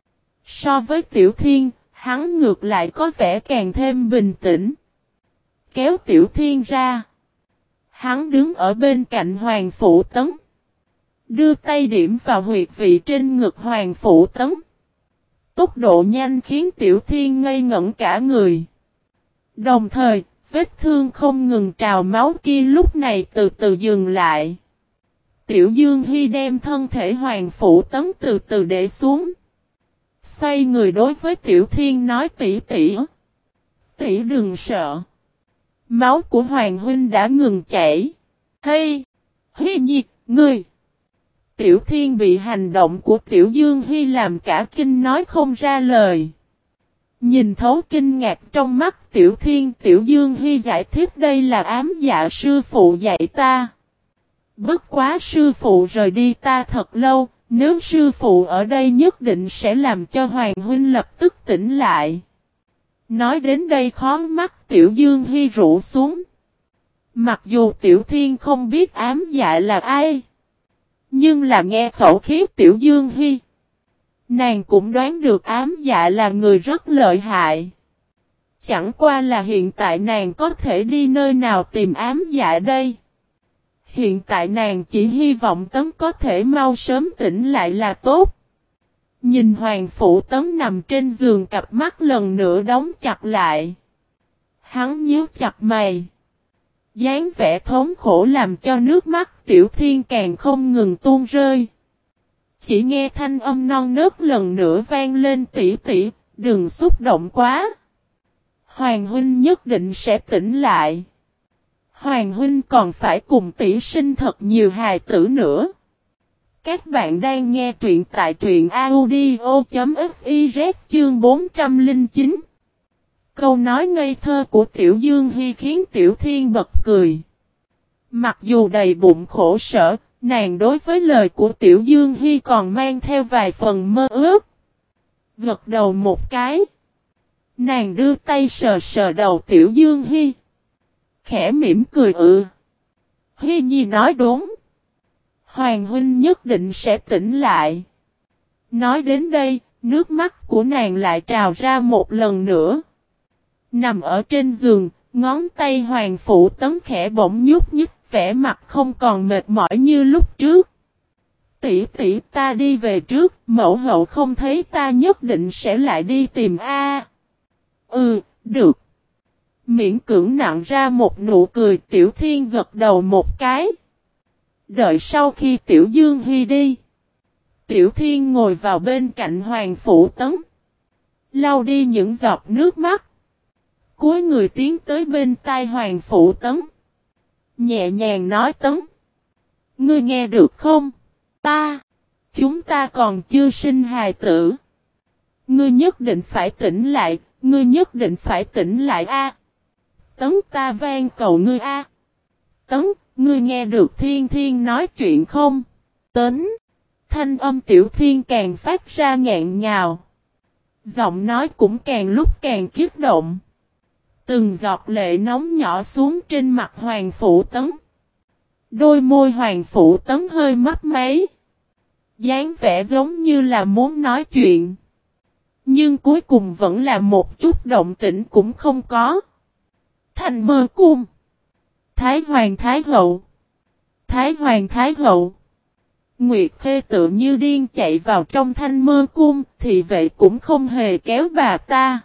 So với Tiểu Thiên, hắn ngược lại có vẻ càng thêm bình tĩnh. Kéo Tiểu Thiên ra. Hắn đứng ở bên cạnh Hoàng Phủ Tấn. Đưa tay điểm vào huyệt vị trên ngực Hoàng Phủ Tấn. Tốc độ nhanh khiến Tiểu Thiên ngây ngẩn cả người. Đồng thời, vết thương không ngừng trào máu kia lúc này từ từ dừng lại. Tiểu Dương Hy đem thân thể Hoàng Phủ Tấn từ từ để xuống. Xoay người đối với Tiểu Thiên nói tỷ tỷ. Tỷ đừng sợ. Máu của Hoàng huynh đã ngừng chảy. Hey! Hy Nhi, ngươi! Tiểu Thiên bị hành động của Tiểu Dương Hy làm cả kinh nói không ra lời. Nhìn thấu kinh ngạc trong mắt Tiểu Thiên, Tiểu Dương Hy giải thích đây là ám dạ sư phụ dạy ta. Bất quá sư phụ rời đi ta thật lâu, nếu sư phụ ở đây nhất định sẽ làm cho Hoàng huynh lập tức tỉnh lại. Nói đến đây khó mắt Tiểu Dương Hy rũ xuống. Mặc dù Tiểu Thiên không biết ám dạ là ai, nhưng là nghe khẩu khí Tiểu Dương Hy, nàng cũng đoán được ám dạ là người rất lợi hại. Chẳng qua là hiện tại nàng có thể đi nơi nào tìm ám dạ đây. Hiện tại nàng chỉ hy vọng Tấn có thể mau sớm tỉnh lại là tốt. Nhìn Hoàng Phủ Tấn nằm trên giường, cặp mắt lần nữa đóng chặt lại. Hắn nhíu chặt mày. dáng vẻ thống khổ làm cho nước mắt Tiểu Thiên càng không ngừng tuôn rơi. Chỉ nghe thanh âm non nớt lần nữa vang lên, tỷ tỷ, đừng xúc động quá. Hoàng huynh nhất định sẽ tỉnh lại. Hoàng huynh còn phải cùng tỷ sinh thật nhiều hài tử nữa. Các bạn đang nghe truyện tại truyện audio.fiz chương bốn trăm lẻ chín. Câu nói ngây thơ của Tiểu Dương Hy khiến Tiểu Thiên bật cười. Mặc dù đầy bụng khổ sở, nàng đối với lời của Tiểu Dương Hy còn mang theo vài phần mơ ước. Gật đầu một cái. Nàng đưa tay sờ sờ đầu Tiểu Dương Hy. Khẽ mỉm cười ừ. Hy Nhi nói đúng. Hoàng huynh nhất định sẽ tỉnh lại. Nói đến đây, nước mắt của nàng lại trào ra một lần nữa. Nằm ở trên giường, ngón tay Hoàng Phủ Tấn khẽ bỗng nhúc nhích, vẻ mặt không còn mệt mỏi như lúc trước. Tỷ tỷ, ta đi về trước, mẫu hậu không thấy ta nhất định sẽ lại đi tìm a. Ừ, được. Miễn cưỡng nặng ra một nụ cười, Tiểu Thiên gật đầu một cái. Đợi sau khi Tiểu Dương Hy đi, Tiểu Thiên ngồi vào bên cạnh Hoàng Phủ Tấn, lau đi những giọt nước mắt. Cúi người tiến tới bên tai Hoàng Phủ Tấn, nhẹ nhàng nói: Tấn, ngươi nghe được không? Ta, chúng ta còn chưa sinh hài tử. Ngươi nhất định phải tỉnh lại, ngươi nhất định phải tỉnh lại a. Tấn, ta van cầu ngươi a. Tấn, ngươi nghe được Thiên Thiên nói chuyện không? Tấn, thanh âm Tiểu Thiên càng phát ra nghẹn ngào. Giọng nói cũng càng lúc càng kích động. Từng giọt lệ nóng nhỏ xuống trên mặt Hoàng Phủ Tấn. Đôi môi Hoàng Phủ Tấn hơi mấp máy. dáng vẻ giống như là muốn nói chuyện. Nhưng cuối cùng vẫn là một chút động tĩnh cũng không có. Thành Mơ Cung. Thái Hoàng Thái Hậu. Thái Hoàng Thái Hậu. Nguyệt Khê tự như điên chạy vào trong Thanh Mơ Cung, thì vậy cũng không hề kéo bà ta.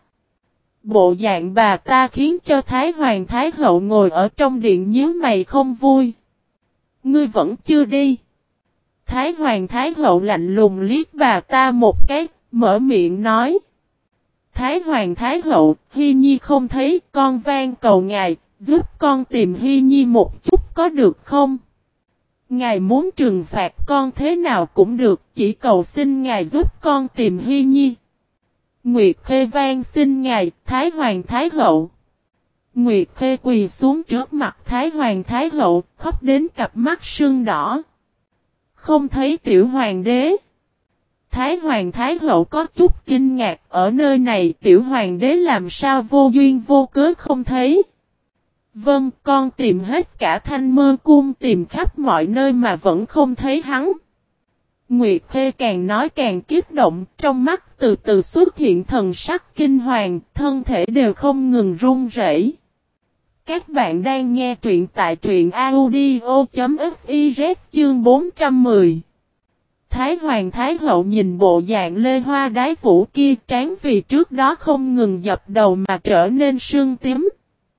Bộ dạng bà ta khiến cho Thái Hoàng Thái Hậu ngồi ở trong điện nhíu mày không vui. Ngươi vẫn chưa đi. Thái Hoàng Thái Hậu lạnh lùng liếc bà ta một cái, mở miệng nói. Thái Hoàng Thái Hậu, Hy Nhi không thấy, con van cầu ngài, giúp con tìm Hy Nhi một chút có được không? Ngài muốn trừng phạt con thế nào cũng được, chỉ cầu xin ngài giúp con tìm Hy Nhi. Nguyệt Khê van xin ngài, Thái Hoàng Thái Hậu. Nguyệt Khê quỳ xuống trước mặt Thái Hoàng Thái Hậu, khóc đến cặp mắt sưng đỏ. Không thấy tiểu hoàng đế. Thái Hoàng Thái Hậu có chút kinh ngạc, ở nơi này tiểu hoàng đế làm sao vô duyên vô cớ không thấy. Vâng, con tìm hết cả Thanh Mơ Cung, tìm khắp mọi nơi mà vẫn không thấy hắn. Nguyệt Khê càng nói càng kích động, trong mắt từ từ xuất hiện thần sắc kinh hoàng, thân thể đều không ngừng run rẩy. Các bạn đang nghe truyện tại truyện audio.fiz chương bốn trăm mười. Thái Hoàng Thái Hậu nhìn bộ dạng lê hoa đái vũ kia, trán vì trước đó không ngừng dập đầu mà trở nên sưng tím.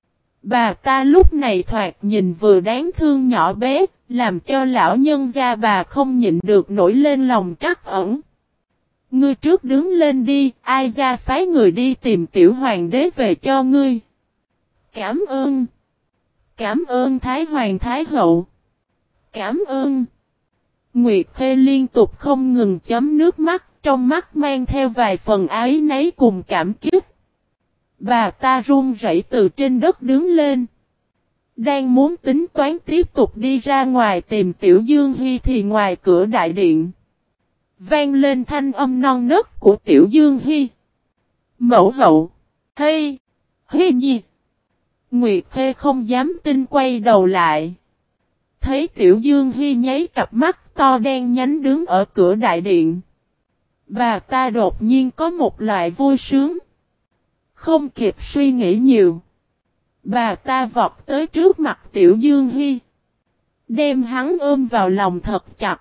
Bà ta lúc này thoạt nhìn vừa đáng thương nhỏ bé, làm cho lão nhân gia bà không nhịn được nổi lên lòng trắc ẩn. Ngươi trước đứng lên đi, ai ra phái người đi tìm tiểu hoàng đế về cho ngươi. Cảm ơn. Cảm ơn Thái Hoàng Thái Hậu. Cảm ơn. Nguyệt Khê liên tục không ngừng chấm nước mắt, trong mắt mang theo vài phần ái nấy cùng cảm kích. Bà ta run rẩy từ trên đất đứng lên. Đang muốn tính toán tiếp tục đi ra ngoài tìm Tiểu Dương Hy thì ngoài cửa đại điện vang lên thanh âm non nớt của Tiểu Dương Hy. Mẫu hậu. Hey. Hy nhi. Nguyệt Khê không dám tin quay đầu lại. Thấy Tiểu Dương Hy nháy cặp mắt to đen nhánh đứng ở cửa đại điện. Bà ta đột nhiên có một loại vui sướng. Không kịp suy nghĩ nhiều. Bà ta vọt tới trước mặt Tiểu Dương Hy. Đem hắn ôm vào lòng thật chặt.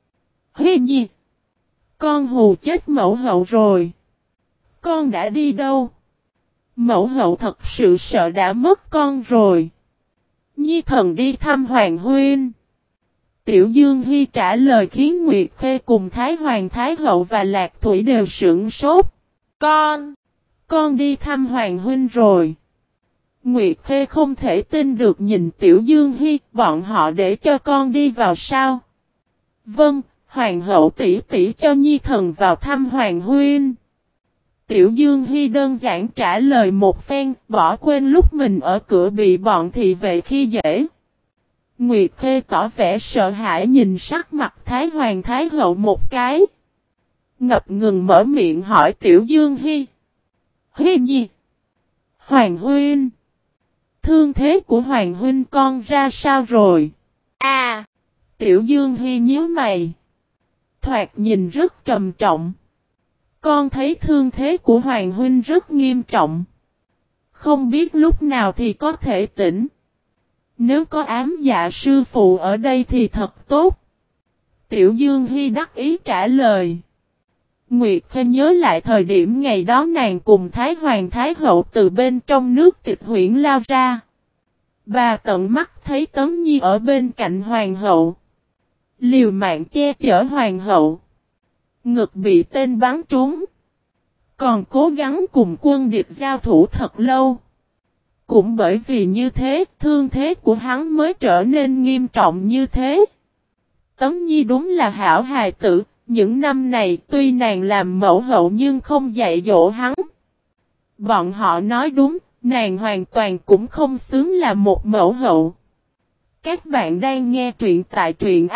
Hy nhi. Con hù chết mẫu hậu rồi. Con đã đi đâu? Mẫu hậu thật sự sợ đã mất con rồi. Nhi thần đi thăm Hoàng Huynh. Tiểu Dương Hy trả lời khiến Nguyệt Khê cùng Thái Hoàng Thái Hậu và Lạc Thủy đều sửng sốt. Con! Con đi thăm Hoàng Huynh rồi. Nguyệt Khê không thể tin được nhìn Tiểu Dương Hy, bọn họ để cho con đi vào sao? Vâng, Hoàng hậu tỷ tỷ cho Nhi thần vào thăm Hoàng Huynh. Tiểu Dương Hy đơn giản trả lời một phen, bỏ quên lúc mình ở cửa bị bọn thị vệ khi dễ. Nguyệt Khê tỏ vẻ sợ hãi nhìn sắc mặt Thái Hoàng Thái Hậu một cái. Ngập ngừng mở miệng hỏi Tiểu Dương Hy. Hy nhi. Hoàng Huynh. Thương thế của Hoàng Huynh con ra sao rồi? À. Tiểu Dương Hy nhíu mày. Thoạt nhìn rất trầm trọng. Con thấy thương thế của Hoàng Huynh rất nghiêm trọng. Không biết lúc nào thì có thể tỉnh. Nếu có ám dạ sư phụ ở đây thì thật tốt. Tiểu Dương Hy đắc ý trả lời. Nguyệt Khê nhớ lại thời điểm ngày đó nàng cùng Thái Hoàng Thái Hậu từ bên trong nước Tịch Huyễn lao ra. Bà tận mắt thấy Tấm Nhi ở bên cạnh Hoàng hậu. Liều mạng che chở Hoàng hậu. Ngực bị tên bắn trúng. Còn cố gắng cùng quân địch giao thủ thật lâu. Cũng bởi vì như thế, thương thế của hắn mới trở nên nghiêm trọng như thế. Tấm Nhi đúng là hảo hài tử, những năm này tuy nàng làm mẫu hậu nhưng không dạy dỗ hắn. Bọn họ nói đúng, nàng hoàn toàn cũng không xứng là một mẫu hậu. Các bạn đang nghe truyện tại truyện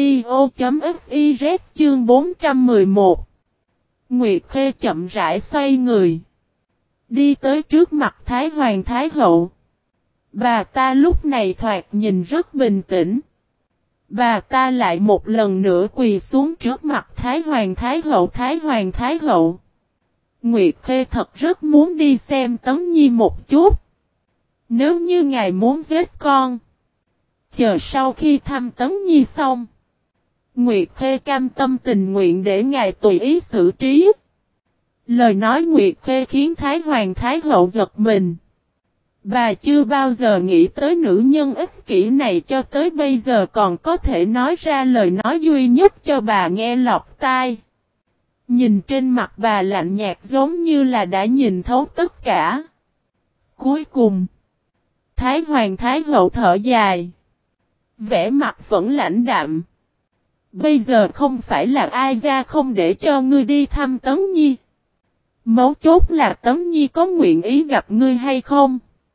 audio.fiz chương bốn trăm mười một. Nguyệt Khê chậm rãi xoay người. Đi tới trước mặt Thái Hoàng Thái Hậu. Bà ta lúc này thoạt nhìn rất bình tĩnh. Bà ta lại một lần nữa quỳ xuống trước mặt Thái Hoàng Thái Hậu. Thái Hoàng Thái Hậu. Nguyệt Khê thật rất muốn đi xem Tấm Nhi một chút. Nếu như ngài muốn giết con. Chờ sau khi thăm Tấm Nhi xong. Nguyệt Khê cam tâm tình nguyện để ngài tùy ý xử trí. Lời nói Nguyệt Khê khiến Thái Hoàng Thái Hậu giật mình. Bà chưa bao giờ nghĩ tới nữ nhân ích kỷ này, cho tới bây giờ còn có thể nói ra lời nói duy nhất cho bà nghe lọt tai. Nhìn trên mặt bà lạnh nhạt giống như là đã nhìn thấu tất cả. Cuối cùng, Thái Hoàng Thái Hậu thở dài. Vẻ mặt vẫn lãnh đạm. Bây giờ không phải là ai ra không để cho ngươi đi thăm Tấm Nhi. Mấu chốt là Tấm Nhi có nguyện ý gặp ngươi hay không?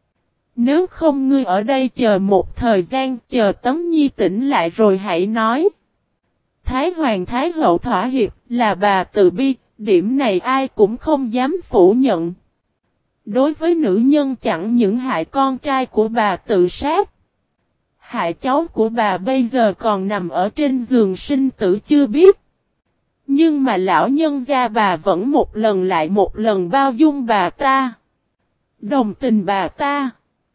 Nếu không ngươi ở đây chờ một thời gian, chờ Tấm Nhi tỉnh lại rồi hãy nói. Thái Hoàng Thái Hậu thỏa hiệp là bà từ bi, điểm này ai cũng không dám phủ nhận. Đối với nữ nhân chẳng những hại con trai của bà tự sát. Hại cháu của bà bây giờ còn nằm ở trên giường sinh tử chưa biết. Nhưng mà lão nhân gia bà vẫn một lần lại một lần bao dung bà ta. Đồng tình bà ta.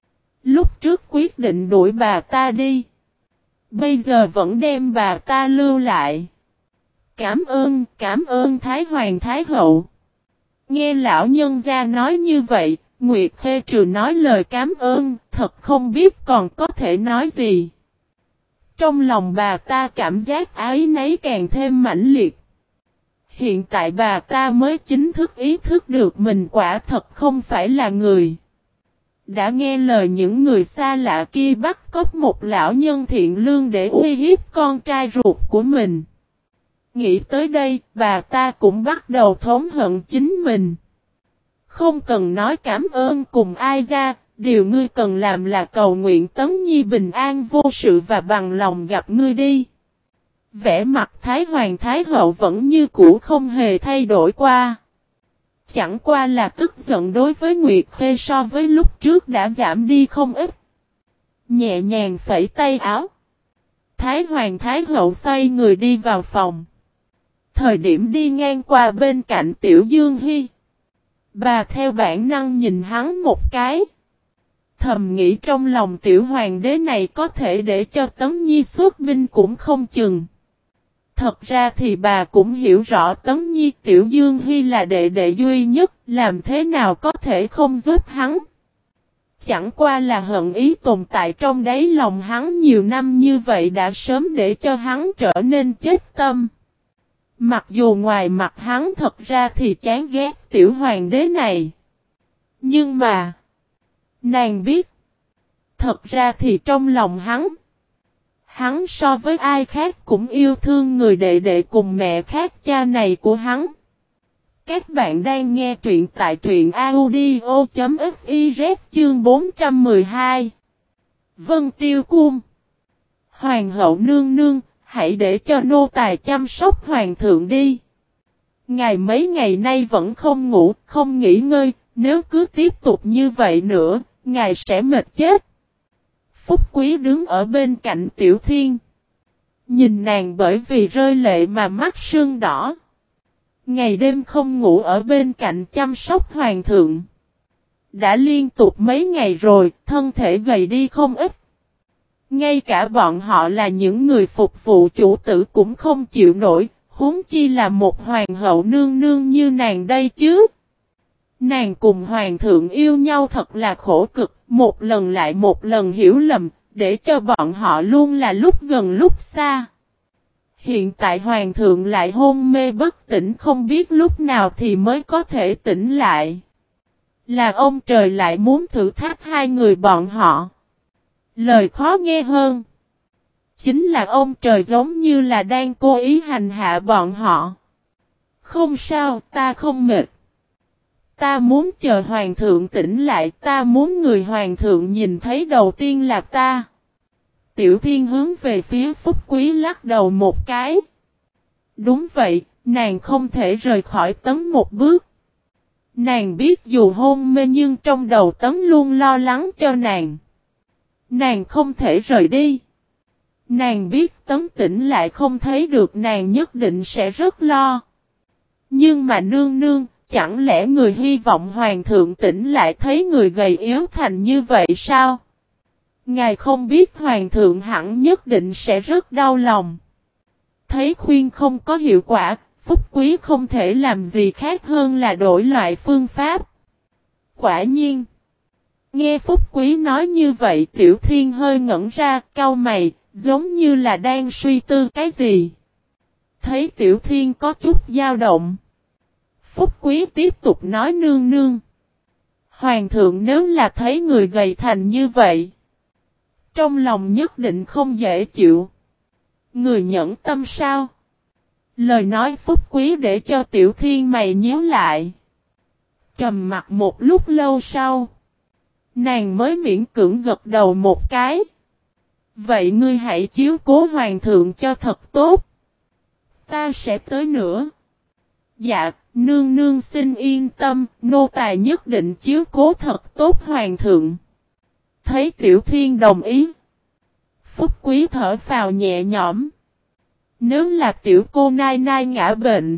Lúc trước quyết định đuổi bà ta đi. Bây giờ vẫn đem bà ta lưu lại. Cảm ơn, cảm ơn Thái Hoàng Thái Hậu. Nghe lão nhân gia nói như vậy, Nguyệt Khê trừ nói lời cảm ơn, thật không biết còn có thể nói gì. Trong lòng bà ta cảm giác ái nấy càng thêm mãnh liệt. Hiện tại bà ta mới chính thức ý thức được mình quả thật không phải là người. Đã nghe lời những người xa lạ kia bắt cóc một lão nhân thiện lương để uy hiếp con trai ruột của mình. Nghĩ tới đây, bà ta cũng bắt đầu thống hận chính mình. Không cần nói cảm ơn cùng ai ra, điều ngươi cần làm là cầu nguyện Tấn Nhi bình an vô sự và bằng lòng gặp ngươi đi. Vẻ mặt Thái Hoàng Thái Hậu vẫn như cũ không hề thay đổi qua. Chẳng qua là tức giận đối với Nguyệt Khê so với lúc trước đã giảm đi không ít. Nhẹ nhàng phẩy tay áo. Thái Hoàng Thái Hậu xoay người đi vào phòng. Thời điểm đi ngang qua bên cạnh Tiểu Dương Hy. Bà theo bản năng nhìn hắn một cái. Thầm nghĩ trong lòng tiểu hoàng đế này có thể để cho Tấn Nhi xuất binh cũng không chừng. Thật ra thì bà cũng hiểu rõ Tấn Nhi Tiểu Dương Hy là đệ đệ duy nhất, làm thế nào có thể không giúp hắn. Chẳng qua là hận ý tồn tại trong đáy lòng hắn nhiều năm như vậy đã sớm để cho hắn trở nên chết tâm. Mặc dù ngoài mặt hắn thật ra thì chán ghét tiểu hoàng đế này. Nhưng mà, nàng biết, thật ra thì trong lòng hắn, hắn so với ai khác cũng yêu thương người đệ đệ cùng mẹ khác cha này của hắn. Các bạn đang nghe truyện tại truyện audio chấm fiz chương bốn trăm mười hai. Vân Tiêu Cung. Hoàng hậu nương nương, hãy để cho nô tài chăm sóc hoàng thượng đi. Ngài mấy ngày nay vẫn không ngủ, không nghỉ ngơi, nếu cứ tiếp tục như vậy nữa, ngài sẽ mệt chết. Phúc Quý đứng ở bên cạnh Tiểu Thiên. Nhìn nàng bởi vì rơi lệ mà mắt sưng đỏ. Ngày đêm không ngủ ở bên cạnh chăm sóc hoàng thượng. Đã liên tục mấy ngày rồi, thân thể gầy đi không ít. Ngay cả bọn họ là những người phục vụ chủ tử cũng không chịu nổi, huống chi là một hoàng hậu nương nương như nàng đây chứ. Nàng cùng hoàng thượng yêu nhau thật là khổ cực, một lần lại một lần hiểu lầm, để cho bọn họ luôn là lúc gần lúc xa. Hiện tại hoàng thượng lại hôn mê bất tỉnh không biết lúc nào thì mới có thể tỉnh lại. Là ông trời lại muốn thử thách hai người bọn họ. Lời khó nghe hơn. Chính là ông trời giống như là đang cố ý hành hạ bọn họ. Không sao, ta không mệt. Ta muốn chờ hoàng thượng tỉnh lại, ta muốn người hoàng thượng nhìn thấy đầu tiên là ta. Tiểu Thiên hướng về phía Phúc Quý lắc đầu một cái. Đúng vậy, nàng không thể rời khỏi Tấm một bước. Nàng biết dù hôn mê nhưng trong đầu Tấm luôn lo lắng cho nàng. Nàng không thể rời đi. Nàng biết Tấm tỉnh lại không thấy được nàng nhất định sẽ rất lo. Nhưng mà nương nương, chẳng lẽ người hy vọng hoàng thượng tỉnh lại thấy người gầy yếu thành như vậy sao? Ngài không biết hoàng thượng hẳn nhất định sẽ rất đau lòng. Thấy khuyên không có hiệu quả, Phúc Quý không thể làm gì khác hơn là đổi loại phương pháp. Quả nhiên. Nghe Phúc Quý nói như vậy Tiểu Thiên hơi ngẩn ra, cau mày, giống như là đang suy tư cái gì. Thấy Tiểu Thiên có chút dao động. Phúc Quý tiếp tục nói nương nương. Hoàng thượng nếu là thấy người gầy thành như vậy, trong lòng nhất định không dễ chịu. Người nhẫn tâm sao? Lời nói Phúc Quý để cho Tiểu Thiên mày nhíu lại. Trầm mặt một lúc lâu sau, nàng mới miễn cưỡng gật đầu một cái. Vậy ngươi hãy chiếu cố hoàng thượng cho thật tốt. Ta sẽ tới nữa. Dạ, nương nương xin yên tâm, nô tài nhất định chiếu cố thật tốt hoàng thượng. Thấy Tiểu Thiên đồng ý. Phúc Quý thở phào nhẹ nhõm. Nếu là tiểu cô nai nai ngã bệnh,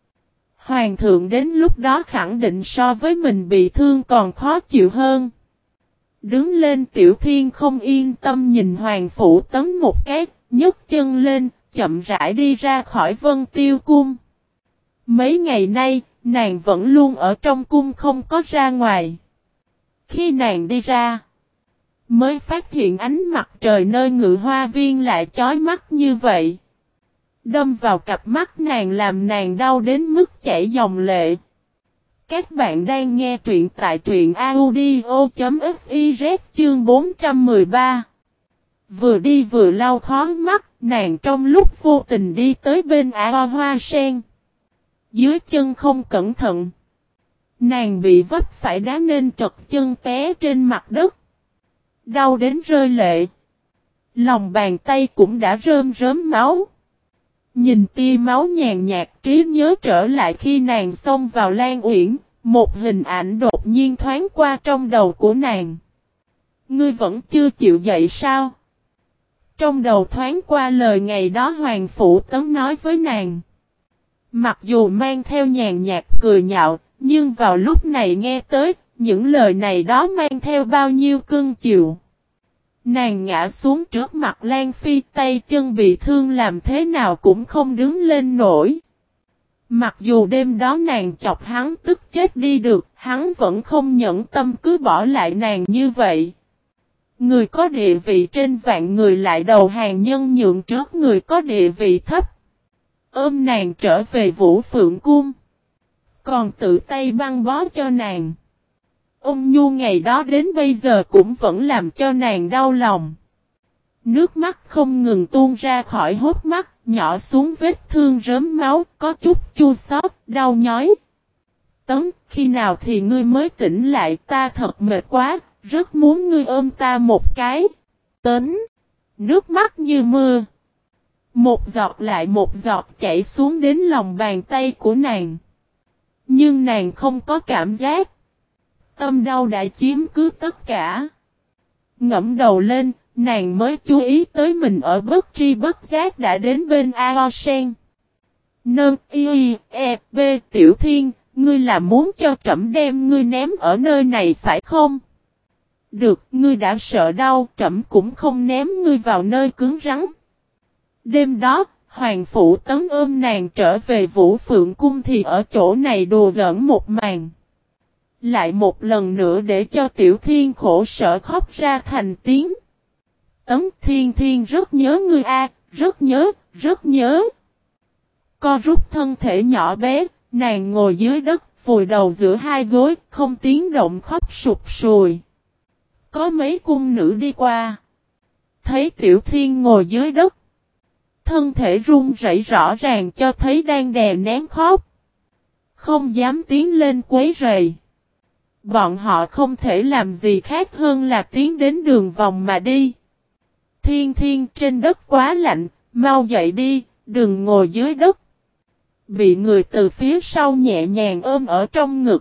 hoàng thượng đến lúc đó khẳng định so với mình bị thương còn khó chịu hơn. Đứng lên Tiểu Thiên không yên tâm nhìn hoàng phủ Tấn một cái, nhấc chân lên, chậm rãi đi ra khỏi Vân Tiêu Cung. Mấy ngày nay, nàng vẫn luôn ở trong cung không có ra ngoài. Khi nàng đi ra, mới phát hiện ánh mặt trời nơi ngự hoa viên lại chói mắt như vậy. Đâm vào cặp mắt nàng làm nàng đau đến mức chảy dòng lệ. Các bạn đang nghe truyện tại truyện audio chấm fiz chương bốn trăm mười ba. Vừa đi vừa lau khó mắt, nàng trong lúc vô tình đi tới bên ả hoa sen. Dưới chân không cẩn thận, Nàng bị vấp phải đá nên trật chân té trên mặt đất. Đau đến rơi lệ. Lòng bàn tay cũng đã rơm rớm máu. Nhìn tia máu nhàn nhạt, trí nhớ trở lại khi nàng xông vào Lan Uyển. Một hình ảnh đột nhiên thoáng qua trong đầu của nàng. Ngươi vẫn chưa chịu dậy sao? Trong đầu thoáng qua lời ngày đó Hoàng Phủ Tấn nói với nàng. Mặc dù mang theo nhàn nhạt cười nhạo, nhưng vào lúc này nghe tới, những lời này đó mang theo bao nhiêu cưng chiều. Nàng ngã xuống trước mặt Lan Phi, tay chân bị thương làm thế nào cũng không đứng lên nổi. Mặc dù đêm đó nàng chọc hắn tức chết đi được, hắn vẫn không nhẫn tâm cứ bỏ lại nàng như vậy. Người có địa vị trên vạn người lại đầu hàng nhân nhượng trước người có địa vị thấp. Ôm nàng trở về Vũ Phượng Cung. Còn tự tay băng bó cho nàng. Ôn nhu ngày đó đến bây giờ cũng vẫn làm cho nàng đau lòng. Nước mắt không ngừng tuôn ra khỏi hốc mắt, nhỏ xuống vết thương rớm máu, có chút chua xót, đau nhói. Tấn, khi nào thì ngươi mới tỉnh lại, ta thật mệt quá, rất muốn ngươi ôm ta một cái. Tấn, nước mắt như mưa. Một giọt lại một giọt chảy xuống đến lòng bàn tay của nàng. Nhưng nàng không có cảm giác. Tâm đau đã chiếm cứ tất cả. Ngẫm đầu lên, nàng mới chú ý tới mình ở bất tri bất giác đã đến bên Ao Sen. Nâng y e b Tiểu Thiên, ngươi là muốn cho trẫm đem ngươi ném ở nơi này phải không? Được, ngươi đã sợ đau, trẫm cũng không ném ngươi vào nơi cứng rắn. Đêm đó, Hoàng Phủ Tấn ôm nàng trở về Vũ Phượng Cung thì ở chỗ này đùa giỡn một màn. Lại một lần nữa để cho Tiểu Thiên khổ sở khóc ra thành tiếng. Tấn Thiên Thiên rất nhớ ngươi a, rất nhớ, rất nhớ. Co rút thân thể nhỏ bé, nàng ngồi dưới đất, vùi đầu giữa hai gối, không tiếng động khóc sụp sùi. Có mấy cung nữ đi qua. Thấy Tiểu Thiên ngồi dưới đất. Thân thể run rẩy rõ ràng cho thấy đang đè nén khóc. Không dám tiến lên quấy rầy. Bọn họ không thể làm gì khác hơn là tiến đến đường vòng mà đi. Thiên Thiên trên đất quá lạnh, mau dậy đi, đừng ngồi dưới đất. Bị người từ phía sau nhẹ nhàng ôm ở trong ngực.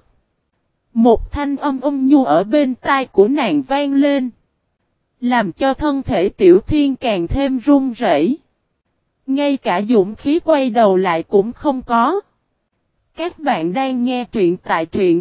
Một thanh âm ôm nhu ở bên tai của nàng vang lên. Làm cho thân thể Tiểu Thiên càng thêm run rẩy. Ngay cả dũng khí quay đầu lại cũng không có. Các bạn đang nghe truyện tại truyện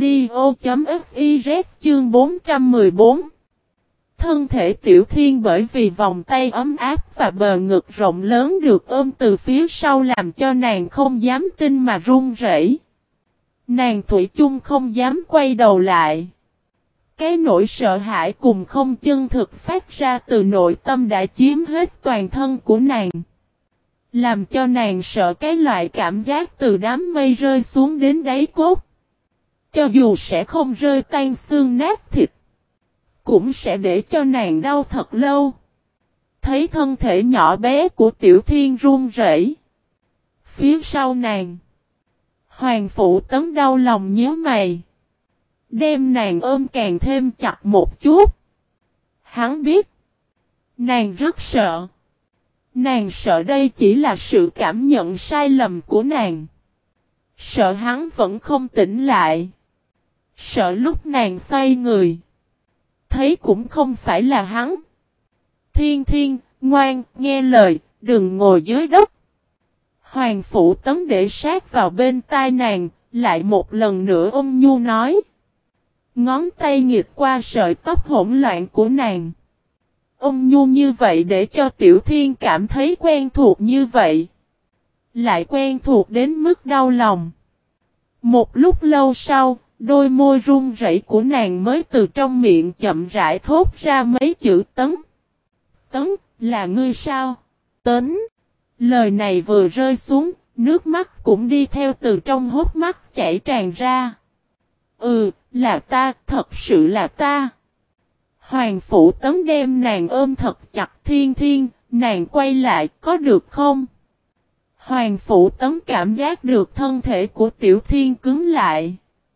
audio.fiz chương bốn trăm mười bốn. Thân thể Tiểu Thiên bởi vì vòng tay ấm áp và bờ ngực rộng lớn được ôm từ phía sau làm cho nàng không dám tin mà run rẩy. Nàng thủy chung không dám quay đầu lại. Cái nỗi sợ hãi cùng không chân thực phát ra từ nội tâm đã chiếm hết toàn thân của nàng. Làm cho nàng sợ cái loại cảm giác từ đám mây rơi xuống đến đáy cốt. Cho dù sẽ không rơi tan xương nát thịt. Cũng sẽ để cho nàng đau thật lâu. Thấy thân thể nhỏ bé của Tiểu Thiên run rẩy. Phía sau nàng. Hoàng Phủ Tấn đau lòng nhíu mày. Đem nàng ôm càng thêm chặt một chút. Hắn biết. Nàng rất sợ. Nàng sợ đây chỉ là sự cảm nhận sai lầm của nàng. Sợ hắn vẫn không tỉnh lại. Sợ lúc nàng xoay người. Thấy cũng không phải là hắn. Thiên Thiên, ngoan, nghe lời, đừng ngồi dưới đất. Hoàng Phủ Tấn để sát vào bên tai nàng, lại một lần nữa ôm nhu nói. Ngón tay nghiệt qua sợi tóc hỗn loạn của nàng. Ôm nhu như vậy để cho Tiểu Thiên cảm thấy quen thuộc như vậy. Lại quen thuộc đến mức đau lòng. Một lúc lâu sau, đôi môi run rẩy của nàng mới từ trong miệng chậm rãi thốt ra mấy chữ Tấn. Tấn, là ngươi sao? Tấn. Lời này vừa rơi xuống, nước mắt cũng đi theo từ trong hốc mắt chảy tràn ra. Ừ, là ta, thật sự là ta. Hoàng Phủ Tấn đem nàng ôm thật chặt. Thiên Thiên, nàng quay lại, có được không? Hoàng Phủ Tấn cảm giác được thân thể của Tiểu Thiên cứng lại.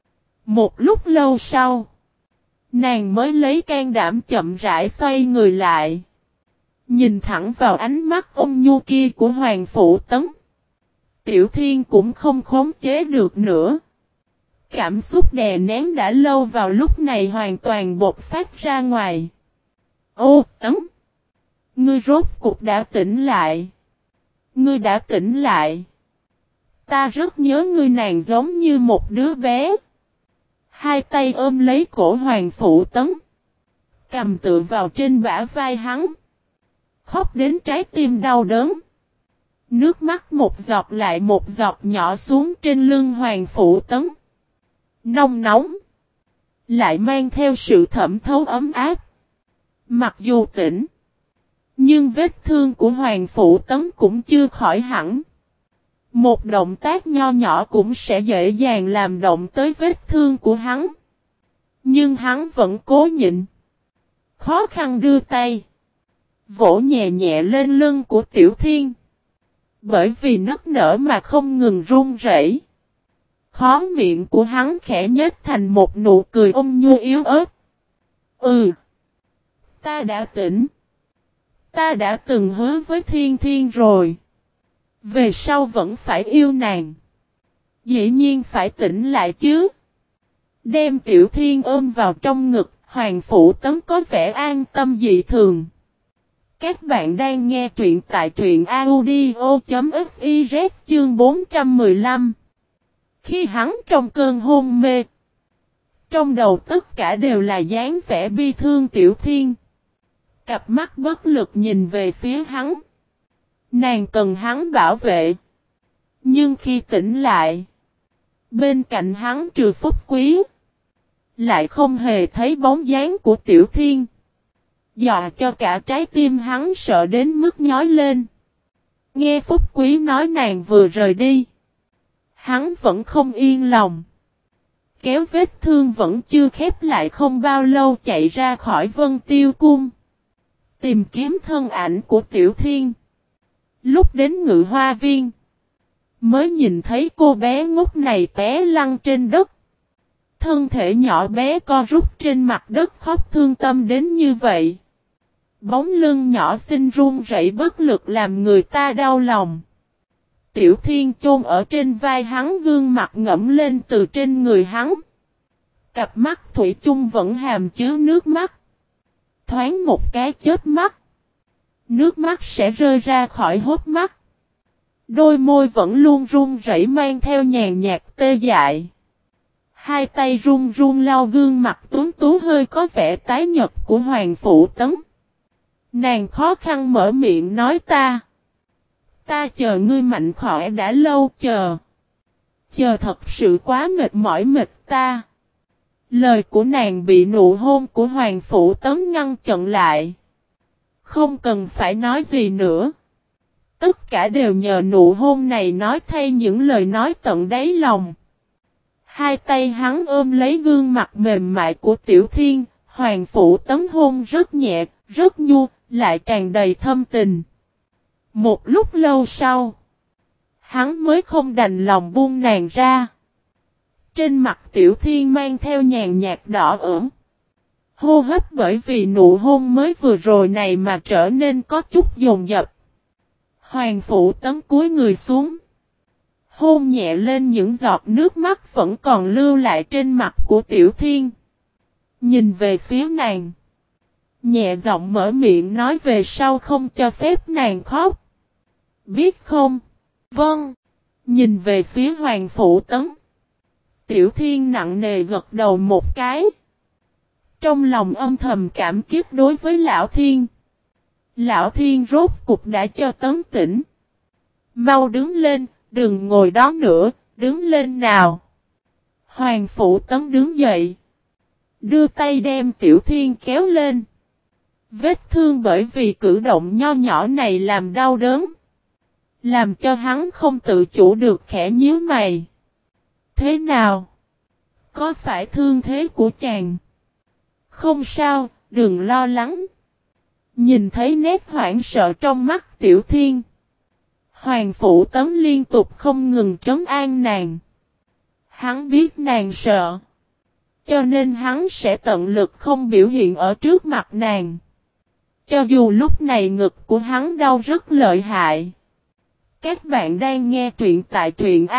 Một lúc lâu sau, nàng mới lấy can đảm chậm rãi xoay người lại. Nhìn thẳng vào ánh mắt ôn nhu kia của Hoàng Phủ Tấn. Tiểu Thiên cũng không khống chế được nữa. Cảm xúc đè nén đã lâu vào lúc này hoàn toàn bộc phát ra ngoài. Ô Tấn! Ngươi rốt cục đã tỉnh lại. Ngươi đã tỉnh lại. Ta rất nhớ ngươi, nàng giống như một đứa bé. Hai tay ôm lấy cổ Hoàng Phủ Tấn. Cầm tựa vào trên bả vai hắn. Khóc đến trái tim đau đớn. Nước mắt một giọt lại một giọt nhỏ xuống trên lưng Hoàng Phủ Tấn. Nóng nóng. Lại mang theo sự thẩm thấu ấm áp. Mặc dù tỉnh. Nhưng vết thương của Hoàng Phủ Tấn cũng chưa khỏi hẳn. Một động tác nho nhỏ cũng sẽ dễ dàng làm động tới vết thương của hắn. Nhưng hắn vẫn cố nhịn. Khó khăn đưa tay. Vỗ nhẹ nhẹ lên lưng của Tiểu Thiên. Bởi vì nức nở mà không ngừng run rẩy. Khóe miệng của hắn khẽ nhếch thành một nụ cười ôn nhu yếu ớt. Ừ. Ta đã tỉnh. Ta đã từng hứa với Thiên Thiên rồi. Về sau vẫn phải yêu nàng. Dĩ nhiên phải tỉnh lại chứ. Đem Tiểu Thiên ôm vào trong ngực, Hoàng Phủ Tấn có vẻ an tâm dị thường. Các bạn đang nghe truyện tại truyện audio.fiz chương bốn trăm mười lăm. Khi hắn trong cơn hôn mê, trong đầu tất cả đều là dáng vẻ bi thương Tiểu Thiên. Cặp mắt bất lực nhìn về phía hắn. Nàng cần hắn bảo vệ. Nhưng khi tỉnh lại, bên cạnh hắn trừ Phúc Quý, lại không hề thấy bóng dáng của Tiểu Thiên. Dọa cho cả trái tim hắn sợ đến mức nhói lên. Nghe Phúc Quý nói nàng vừa rời đi, hắn vẫn không yên lòng. Kéo vết thương vẫn chưa khép lại không bao lâu chạy ra khỏi Vân Tiêu Cung. Tìm kiếm thân ảnh của Tiểu Thiên. Lúc đến Ngự Hoa Viên, mới nhìn thấy cô bé ngốc này té lăn trên đất. Thân thể nhỏ bé co rút trên mặt đất khóc thương tâm đến như vậy. Bóng lưng nhỏ xinh run rẩy bất lực làm người ta đau lòng. Tiểu Thiên chôn ở trên vai hắn, gương mặt ngẫm lên từ trên người hắn. Cặp mắt thủy chung vẫn hàm chứa nước mắt. Thoáng một cái chớp mắt, nước mắt sẽ rơi ra khỏi hốc mắt. Đôi môi vẫn luôn run rẩy mang theo nhàn nhạt tê dại. Hai tay run run lau gương mặt tuấn tú hơi có vẻ tái nhợt của Hoàng Phủ Tấn. Nàng khó khăn mở miệng nói ta. Ta chờ ngươi mạnh khỏe đã lâu, chờ. Chờ thật sự quá mệt mỏi mệt ta. Lời của nàng bị nụ hôn của Hoàng Phủ Tấn ngăn chặn lại. Không cần phải nói gì nữa. Tất cả đều nhờ nụ hôn này nói thay những lời nói tận đáy lòng. Hai tay hắn ôm lấy gương mặt mềm mại của Tiểu Thiên, Hoàng Phủ Tấn hôn rất nhẹ, rất nhu, lại tràn đầy thâm tình. Một lúc lâu sau, hắn mới không đành lòng buông nàng ra. Trên mặt Tiểu Thiên mang theo nhàn nhạt đỏ ửng. Hô hấp bởi vì nụ hôn mới vừa rồi này mà trở nên có chút dồn dập. Hoàng Phủ Tấn cúi người xuống. Hôn nhẹ lên những giọt nước mắt vẫn còn lưu lại trên mặt của Tiểu Thiên. Nhìn về phía nàng. Nhẹ giọng mở miệng nói về sau không cho phép nàng khóc. Biết không? Vâng. Nhìn về phía Hoàng Phủ Tấn. Tiểu Thiên nặng nề gật đầu một cái. Trong lòng âm thầm cảm kích đối với Lão Thiên. Lão Thiên rốt cục đã cho Tấn tỉnh. Mau đứng lên, đừng ngồi đó nữa, đứng lên nào. Hoàng Phủ Tấn đứng dậy. Đưa tay đem Tiểu Thiên kéo lên. Vết thương bởi vì cử động nho nhỏ này làm đau đớn. Làm cho hắn không tự chủ được khẽ nhíu mày. Thế nào? Có phải thương thế của chàng? Không sao, đừng lo lắng. Nhìn thấy nét hoảng sợ trong mắt Tiểu Thiên. Hoàng Phủ Tấn liên tục không ngừng trấn an nàng. Hắn biết nàng sợ. cho nên hắn sẽ tận lực không biểu hiện ở trước mặt nàng. Cho dù lúc này ngực của hắn đau rất lợi hại. Các bạn đang nghe truyện tại truyện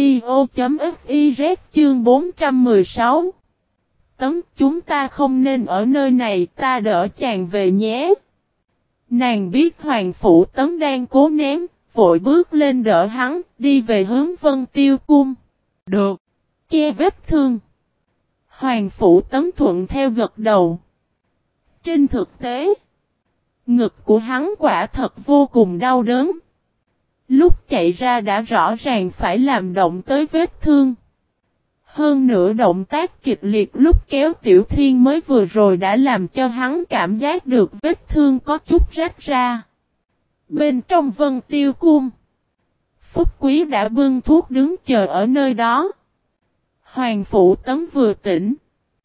audio.fiz chương bốn trăm mười sáu. Tấm chúng ta không nên ở nơi này, ta đỡ chàng về nhé. Nàng biết Hoàng Phủ Tấm đang cố nén, vội bước lên đỡ hắn, đi về hướng Vân Tiêu Cung. Được. Che vết thương. Hoàng Phủ Tấm thuận theo gật đầu. Trên thực tế, ngực của hắn quả thật vô cùng đau đớn. Lúc chạy ra đã rõ ràng phải làm động tới vết thương. Hơn nữa động tác kịch liệt lúc kéo Tiểu Thiên mới vừa rồi đã làm cho hắn cảm giác được vết thương có chút rách ra. Bên trong Vân Tiêu Cung, Phúc Quý đã bưng thuốc đứng chờ ở nơi đó. Hoàng Phụ Tấm vừa tỉnh,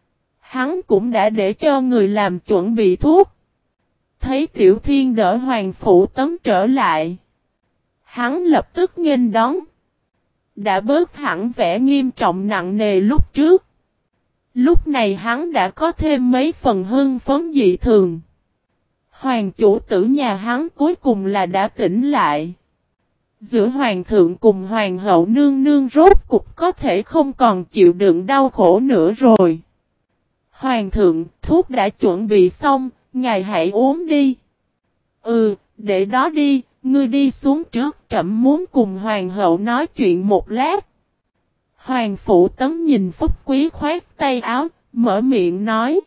hắn cũng đã để cho người làm chuẩn bị thuốc. Thấy Tiểu Thiên đỡ Hoàng Phụ Tấm trở lại, hắn lập tức nghênh đón. Đã bớt hẳn vẻ nghiêm trọng nặng nề lúc trước. Lúc này hắn đã có thêm mấy phần hưng phấn dị thường. Hoàng chủ tử nhà hắn cuối cùng là đã tỉnh lại. Giữa hoàng thượng cùng hoàng hậu nương nương rốt cục có thể không còn chịu đựng đau khổ nữa rồi. Hoàng thượng, thuốc đã chuẩn bị xong, ngài hãy uống đi. Ừ, để đó đi. Ngươi đi xuống trước, trẫm muốn cùng hoàng hậu nói chuyện một lát. Hoàng Phụ Tấm nhìn Phúc Quý khoát tay áo, mở miệng nói.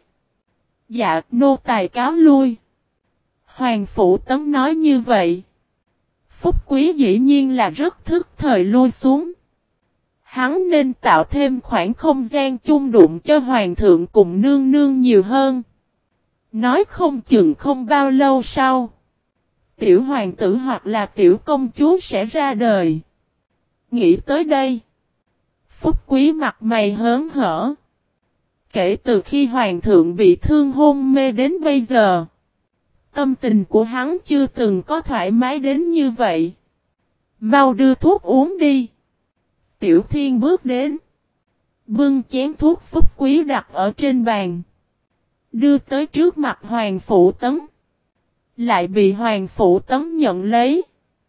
Dạ, nô tài cáo lui. Hoàng Phụ Tấm nói như vậy. Phúc Quý dĩ nhiên là rất thức thời lui xuống. Hắn nên tạo thêm khoảng không gian chung đụng cho hoàng thượng cùng nương nương nhiều hơn. Nói không chừng không bao lâu sau, tiểu hoàng tử hoặc là tiểu công chúa sẽ ra đời. Nghĩ tới đây, Phúc Quý mặt mày hớn hở. Kể từ khi hoàng thượng bị thương hôn mê đến bây giờ, tâm tình của hắn chưa từng có thoải mái đến như vậy. Mau đưa thuốc uống đi. Tiểu Thiên bước đến, bưng chén thuốc Phúc Quý đặt ở trên bàn, đưa tới trước mặt Hoàng Phụ Tấm. Lại bị Hoàng Phụ Tấm nhận lấy.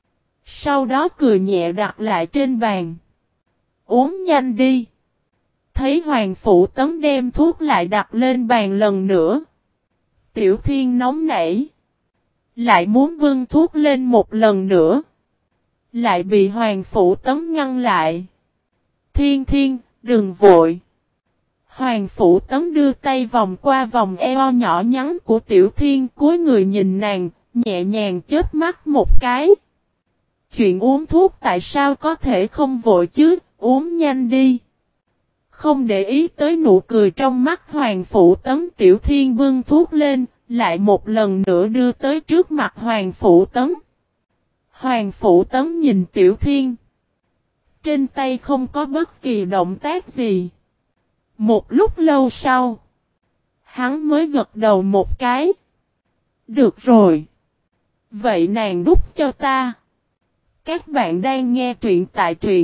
Sau đó cười nhẹ đặt lại trên bàn. Uống nhanh đi. Thấy Hoàng Phụ Tấm đem thuốc lại đặt lên bàn lần nữa, Tiểu Thiên nóng nảy, lại muốn bưng thuốc lên một lần nữa. Lại bị Hoàng Phụ Tấm ngăn lại. Thiên Thiên, đừng vội. Hoàng Phụ Tấm đưa tay vòng qua vòng eo nhỏ nhắn của Tiểu Thiên, cúi người nhìn nàng, nhẹ nhàng chớp mắt một cái. Chuyện uống thuốc tại sao có thể không vội chứ, uống nhanh đi. Không để ý tới nụ cười trong mắt Hoàng Phụ Tấm, Tiểu Thiên bưng thuốc lên, lại một lần nữa đưa tới trước mặt Hoàng Phụ Tấm. Hoàng Phụ Tấm nhìn Tiểu Thiên. Trên tay không có bất kỳ động tác gì. Một lúc lâu sau, hắn mới gật đầu một cái. Được rồi. Vậy nàng đút cho ta. Các bạn đang nghe truyện tại truyện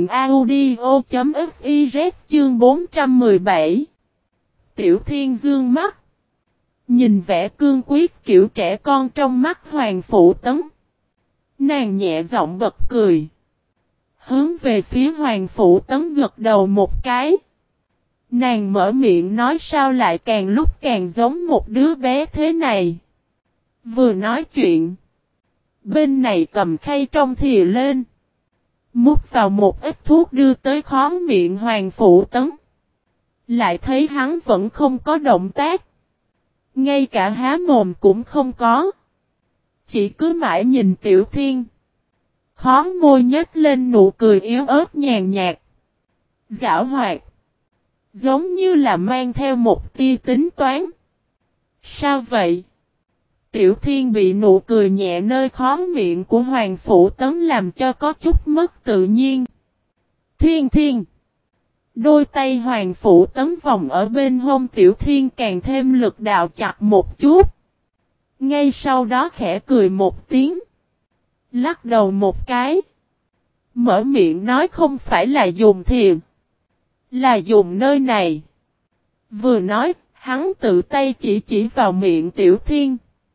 audio.fiz chương bốn trăm mười bảy. Tiểu Thiên dương mắt, nhìn vẻ cương quyết kiểu trẻ con trong mắt Hoàng Phụ Tấm. Nàng nhẹ giọng bật cười, hướng về phía Hoàng Phụ Tấm gật đầu một cái. Nàng mở miệng nói sao lại càng lúc càng giống một đứa bé thế này. Vừa nói chuyện, bên này cầm khay trong thìa lên, múc vào một ít thuốc đưa tới khóe miệng Hoàng Phụ Tấm. Lại thấy hắn vẫn không có động tác, ngay cả há mồm cũng không có, chỉ cứ mãi nhìn Tiểu Thiên. Khóe môi nhếch lên nụ cười yếu ớt nhàn nhạt, giảo hoạt, giống như là mang theo một tia tính toán. Sao vậy? Tiểu Thiên bị nụ cười nhẹ nơi khóe miệng của Hoàng Phụ Tấm làm cho có chút mất tự nhiên. Thiên Thiên. Đôi tay Hoàng Phụ Tấm vòng ở bên hông Tiểu Thiên càng thêm lực đạo chặt một chút. Ngay sau đó khẽ cười một tiếng, lắc đầu một cái, mở miệng nói không phải là dùng thiền, là dùng nơi này. Vừa nói, hắn tự tay chỉ chỉ vào miệng Tiểu Thiên.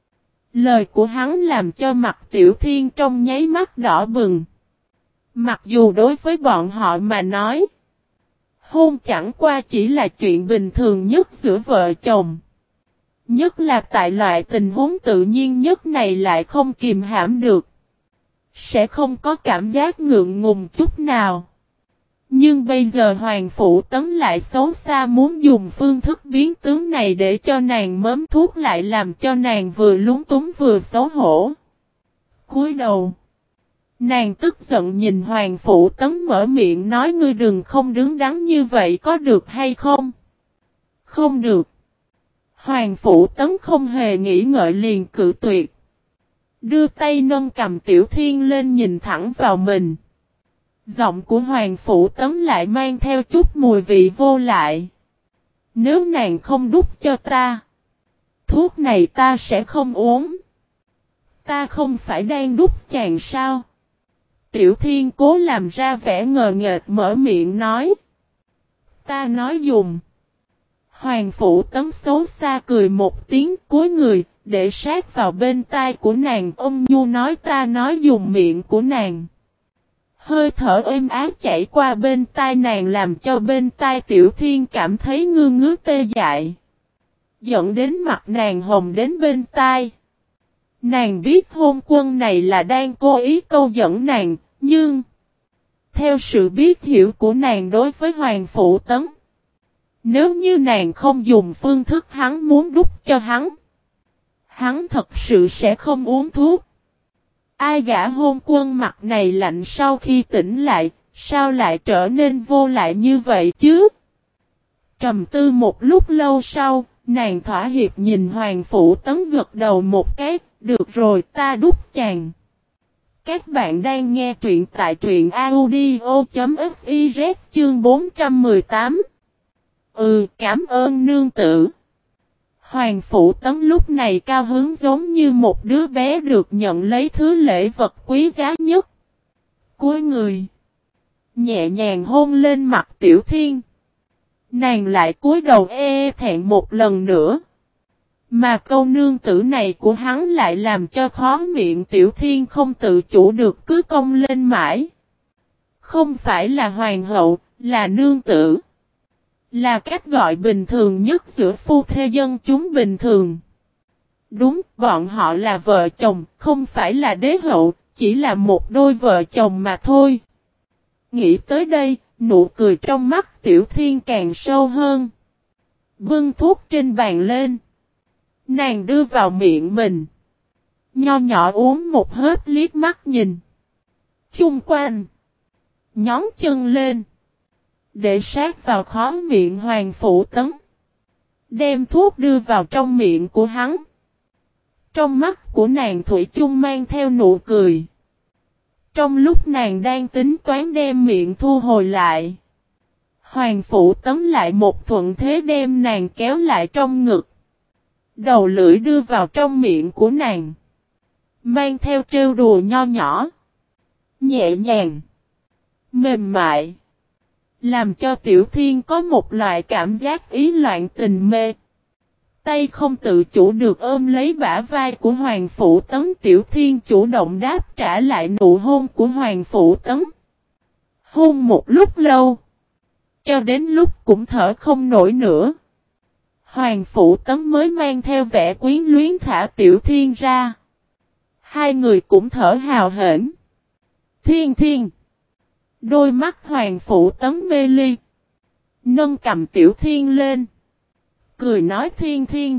Lời của hắn làm cho mặt Tiểu Thiên trong nháy mắt đỏ bừng. Mặc dù đối với bọn họ mà nói, hôn chẳng qua chỉ là chuyện bình thường nhất giữa vợ chồng. Nhất là tại loại tình huống tự nhiên nhất này lại không kìm hãm được. Sẽ không có cảm giác ngượng ngùng chút nào. Nhưng bây giờ Hoàng Phủ Tấn lại xấu xa muốn dùng phương thức biến tướng này để cho nàng mớm thuốc, lại làm cho nàng vừa lúng túng vừa xấu hổ. Cúi đầu, nàng tức giận nhìn Hoàng Phủ Tấn mở miệng nói, ngươi đừng không đứng đắn như vậy có được hay không? Không được. Hoàng Phủ Tấn không hề nghĩ ngợi liền cự tuyệt. Đưa tay nâng cầm Tiểu Thiên lên nhìn thẳng vào mình. Giọng của Hoàng Phủ Tấn lại mang theo chút mùi vị vô lại. Nếu nàng không đút cho ta, thuốc này ta sẽ không uống. Ta không phải đang đút chàng sao? Tiểu Thiên cố làm ra vẻ ngờ nghệch mở miệng nói. Ta nói dùng. Hoàng Phủ Tấn xấu xa cười một tiếng cúi người, để sát vào bên tai của nàng, ôm nhu nói, ta nói dùng miệng của nàng. Hơi thở êm ái chảy qua bên tai nàng làm cho bên tai Tiểu Thiên cảm thấy ngứa ngứa tê dại. Dẫn đến mặt nàng hồng đến bên tai. Nàng biết hôn quân này là đang cố ý câu dẫn nàng, nhưng theo sự biết hiểu của nàng đối với Hoàng Phủ Tấn, nếu như nàng không dùng phương thức hắn muốn đút cho hắn, hắn thật sự sẽ không uống thuốc. Ai gã hôn quân mặt này lạnh sau khi tỉnh lại, sao lại trở nên vô lại như vậy chứ? Trầm tư một lúc lâu sau, nàng thỏa hiệp nhìn Hoàng Phủ Tấn gật đầu một cái, được rồi ta đút chàng. Các bạn đang nghe truyện tại truyện audio.fiz chương bốn trăm mười tám. Ừ, cảm ơn nương tử. Hoàng Phủ Tấn lúc này cao hứng giống như một đứa bé được nhận lấy thứ lễ vật quý giá nhất. Cúi người, nhẹ nhàng hôn lên mặt Tiểu Thiên. Nàng lại cúi đầu e, e thẹn một lần nữa. Mà câu nương tử này của hắn lại làm cho khó miệng Tiểu Thiên không tự chủ được cứ cong lên mãi. Không phải là hoàng hậu, là nương tử. Là cách gọi bình thường nhất giữa phu thê dân chúng bình thường. Đúng, bọn họ là vợ chồng, không phải là đế hậu, chỉ là một đôi vợ chồng mà thôi. Nghĩ tới đây, nụ cười trong mắt Tiểu Thiên càng sâu hơn. Bưng thuốc trên bàn lên. Nàng đưa vào miệng mình. Nho nhỏ uống một hớp liếc mắt nhìn. Chung quanh. Nhón chân lên. Để sát vào khó miệng Hoàng Phủ Tấn. Đem thuốc đưa vào trong miệng của hắn. Trong mắt của nàng thủy chung mang theo nụ cười. Trong lúc nàng đang tính toán đem miệng thu hồi lại, Hoàng Phủ Tấn lại một thuận thế đem nàng kéo lại trong ngực. Đầu lưỡi đưa vào trong miệng của nàng. Mang theo trêu đùa nho nhỏ. Nhẹ nhàng. Mềm mại. Làm cho Tiểu Thiên có một loại cảm giác ý loạn tình mê. Tay không tự chủ được ôm lấy bả vai của Hoàng Phủ Tấn. Tiểu Thiên chủ động đáp trả lại nụ hôn của Hoàng Phủ Tấn. Hôn một lúc lâu. Cho đến lúc cũng thở không nổi nữa. Hoàng Phủ Tấn mới mang theo vẻ quyến luyến thả Tiểu Thiên ra. Hai người cũng thở hào hển. Thiên Thiên. Đôi mắt Hoàng Phủ Tấn mê ly. Nâng cầm Tiểu Thiên lên. Cười nói Thiên Thiên.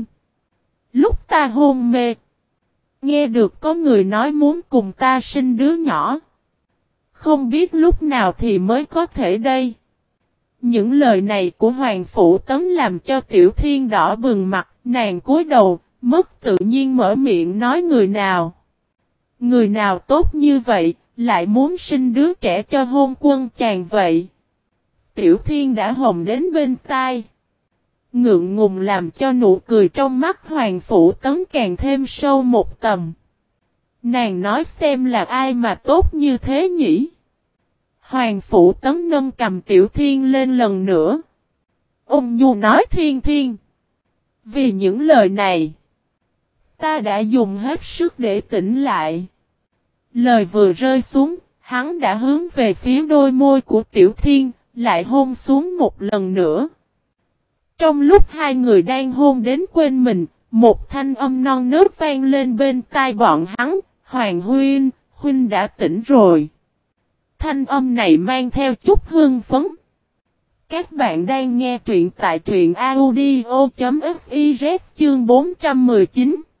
Lúc ta hôn mê. Nghe được có người nói muốn cùng ta sinh đứa nhỏ. Không biết lúc nào thì mới có thể đây. Những lời này của Hoàng Phủ Tấn làm cho Tiểu Thiên đỏ bừng mặt. Nàng cúi đầu, mất tự nhiên mở miệng nói người nào. Người nào tốt như vậy. Lại muốn sinh đứa trẻ cho hôn quân chàng vậy. Tiểu Thiên đã hồng đến bên tai. Ngượng ngùng làm cho nụ cười trong mắt Hoàng Phủ Tấn càng thêm sâu một tầm. Nàng nói xem là ai mà tốt như thế nhỉ? Hoàng Phủ Tấn nâng cầm Tiểu Thiên lên lần nữa. Ôn nhu nói Thiên Thiên. Vì những lời này, ta đã dùng hết sức để tỉnh lại. Lời vừa rơi xuống, hắn đã hướng về phía đôi môi của Tiểu Thiên, lại hôn xuống một lần nữa. Trong lúc hai người đang hôn đến quên mình, một thanh âm non nớt vang lên bên tai bọn hắn, Hoàng Huynh, Huynh đã tỉnh rồi. Thanh âm này mang theo chút hương phấn. Các bạn đang nghe truyện tại truyện audio chấm fiz chương bốn trăm mười chín.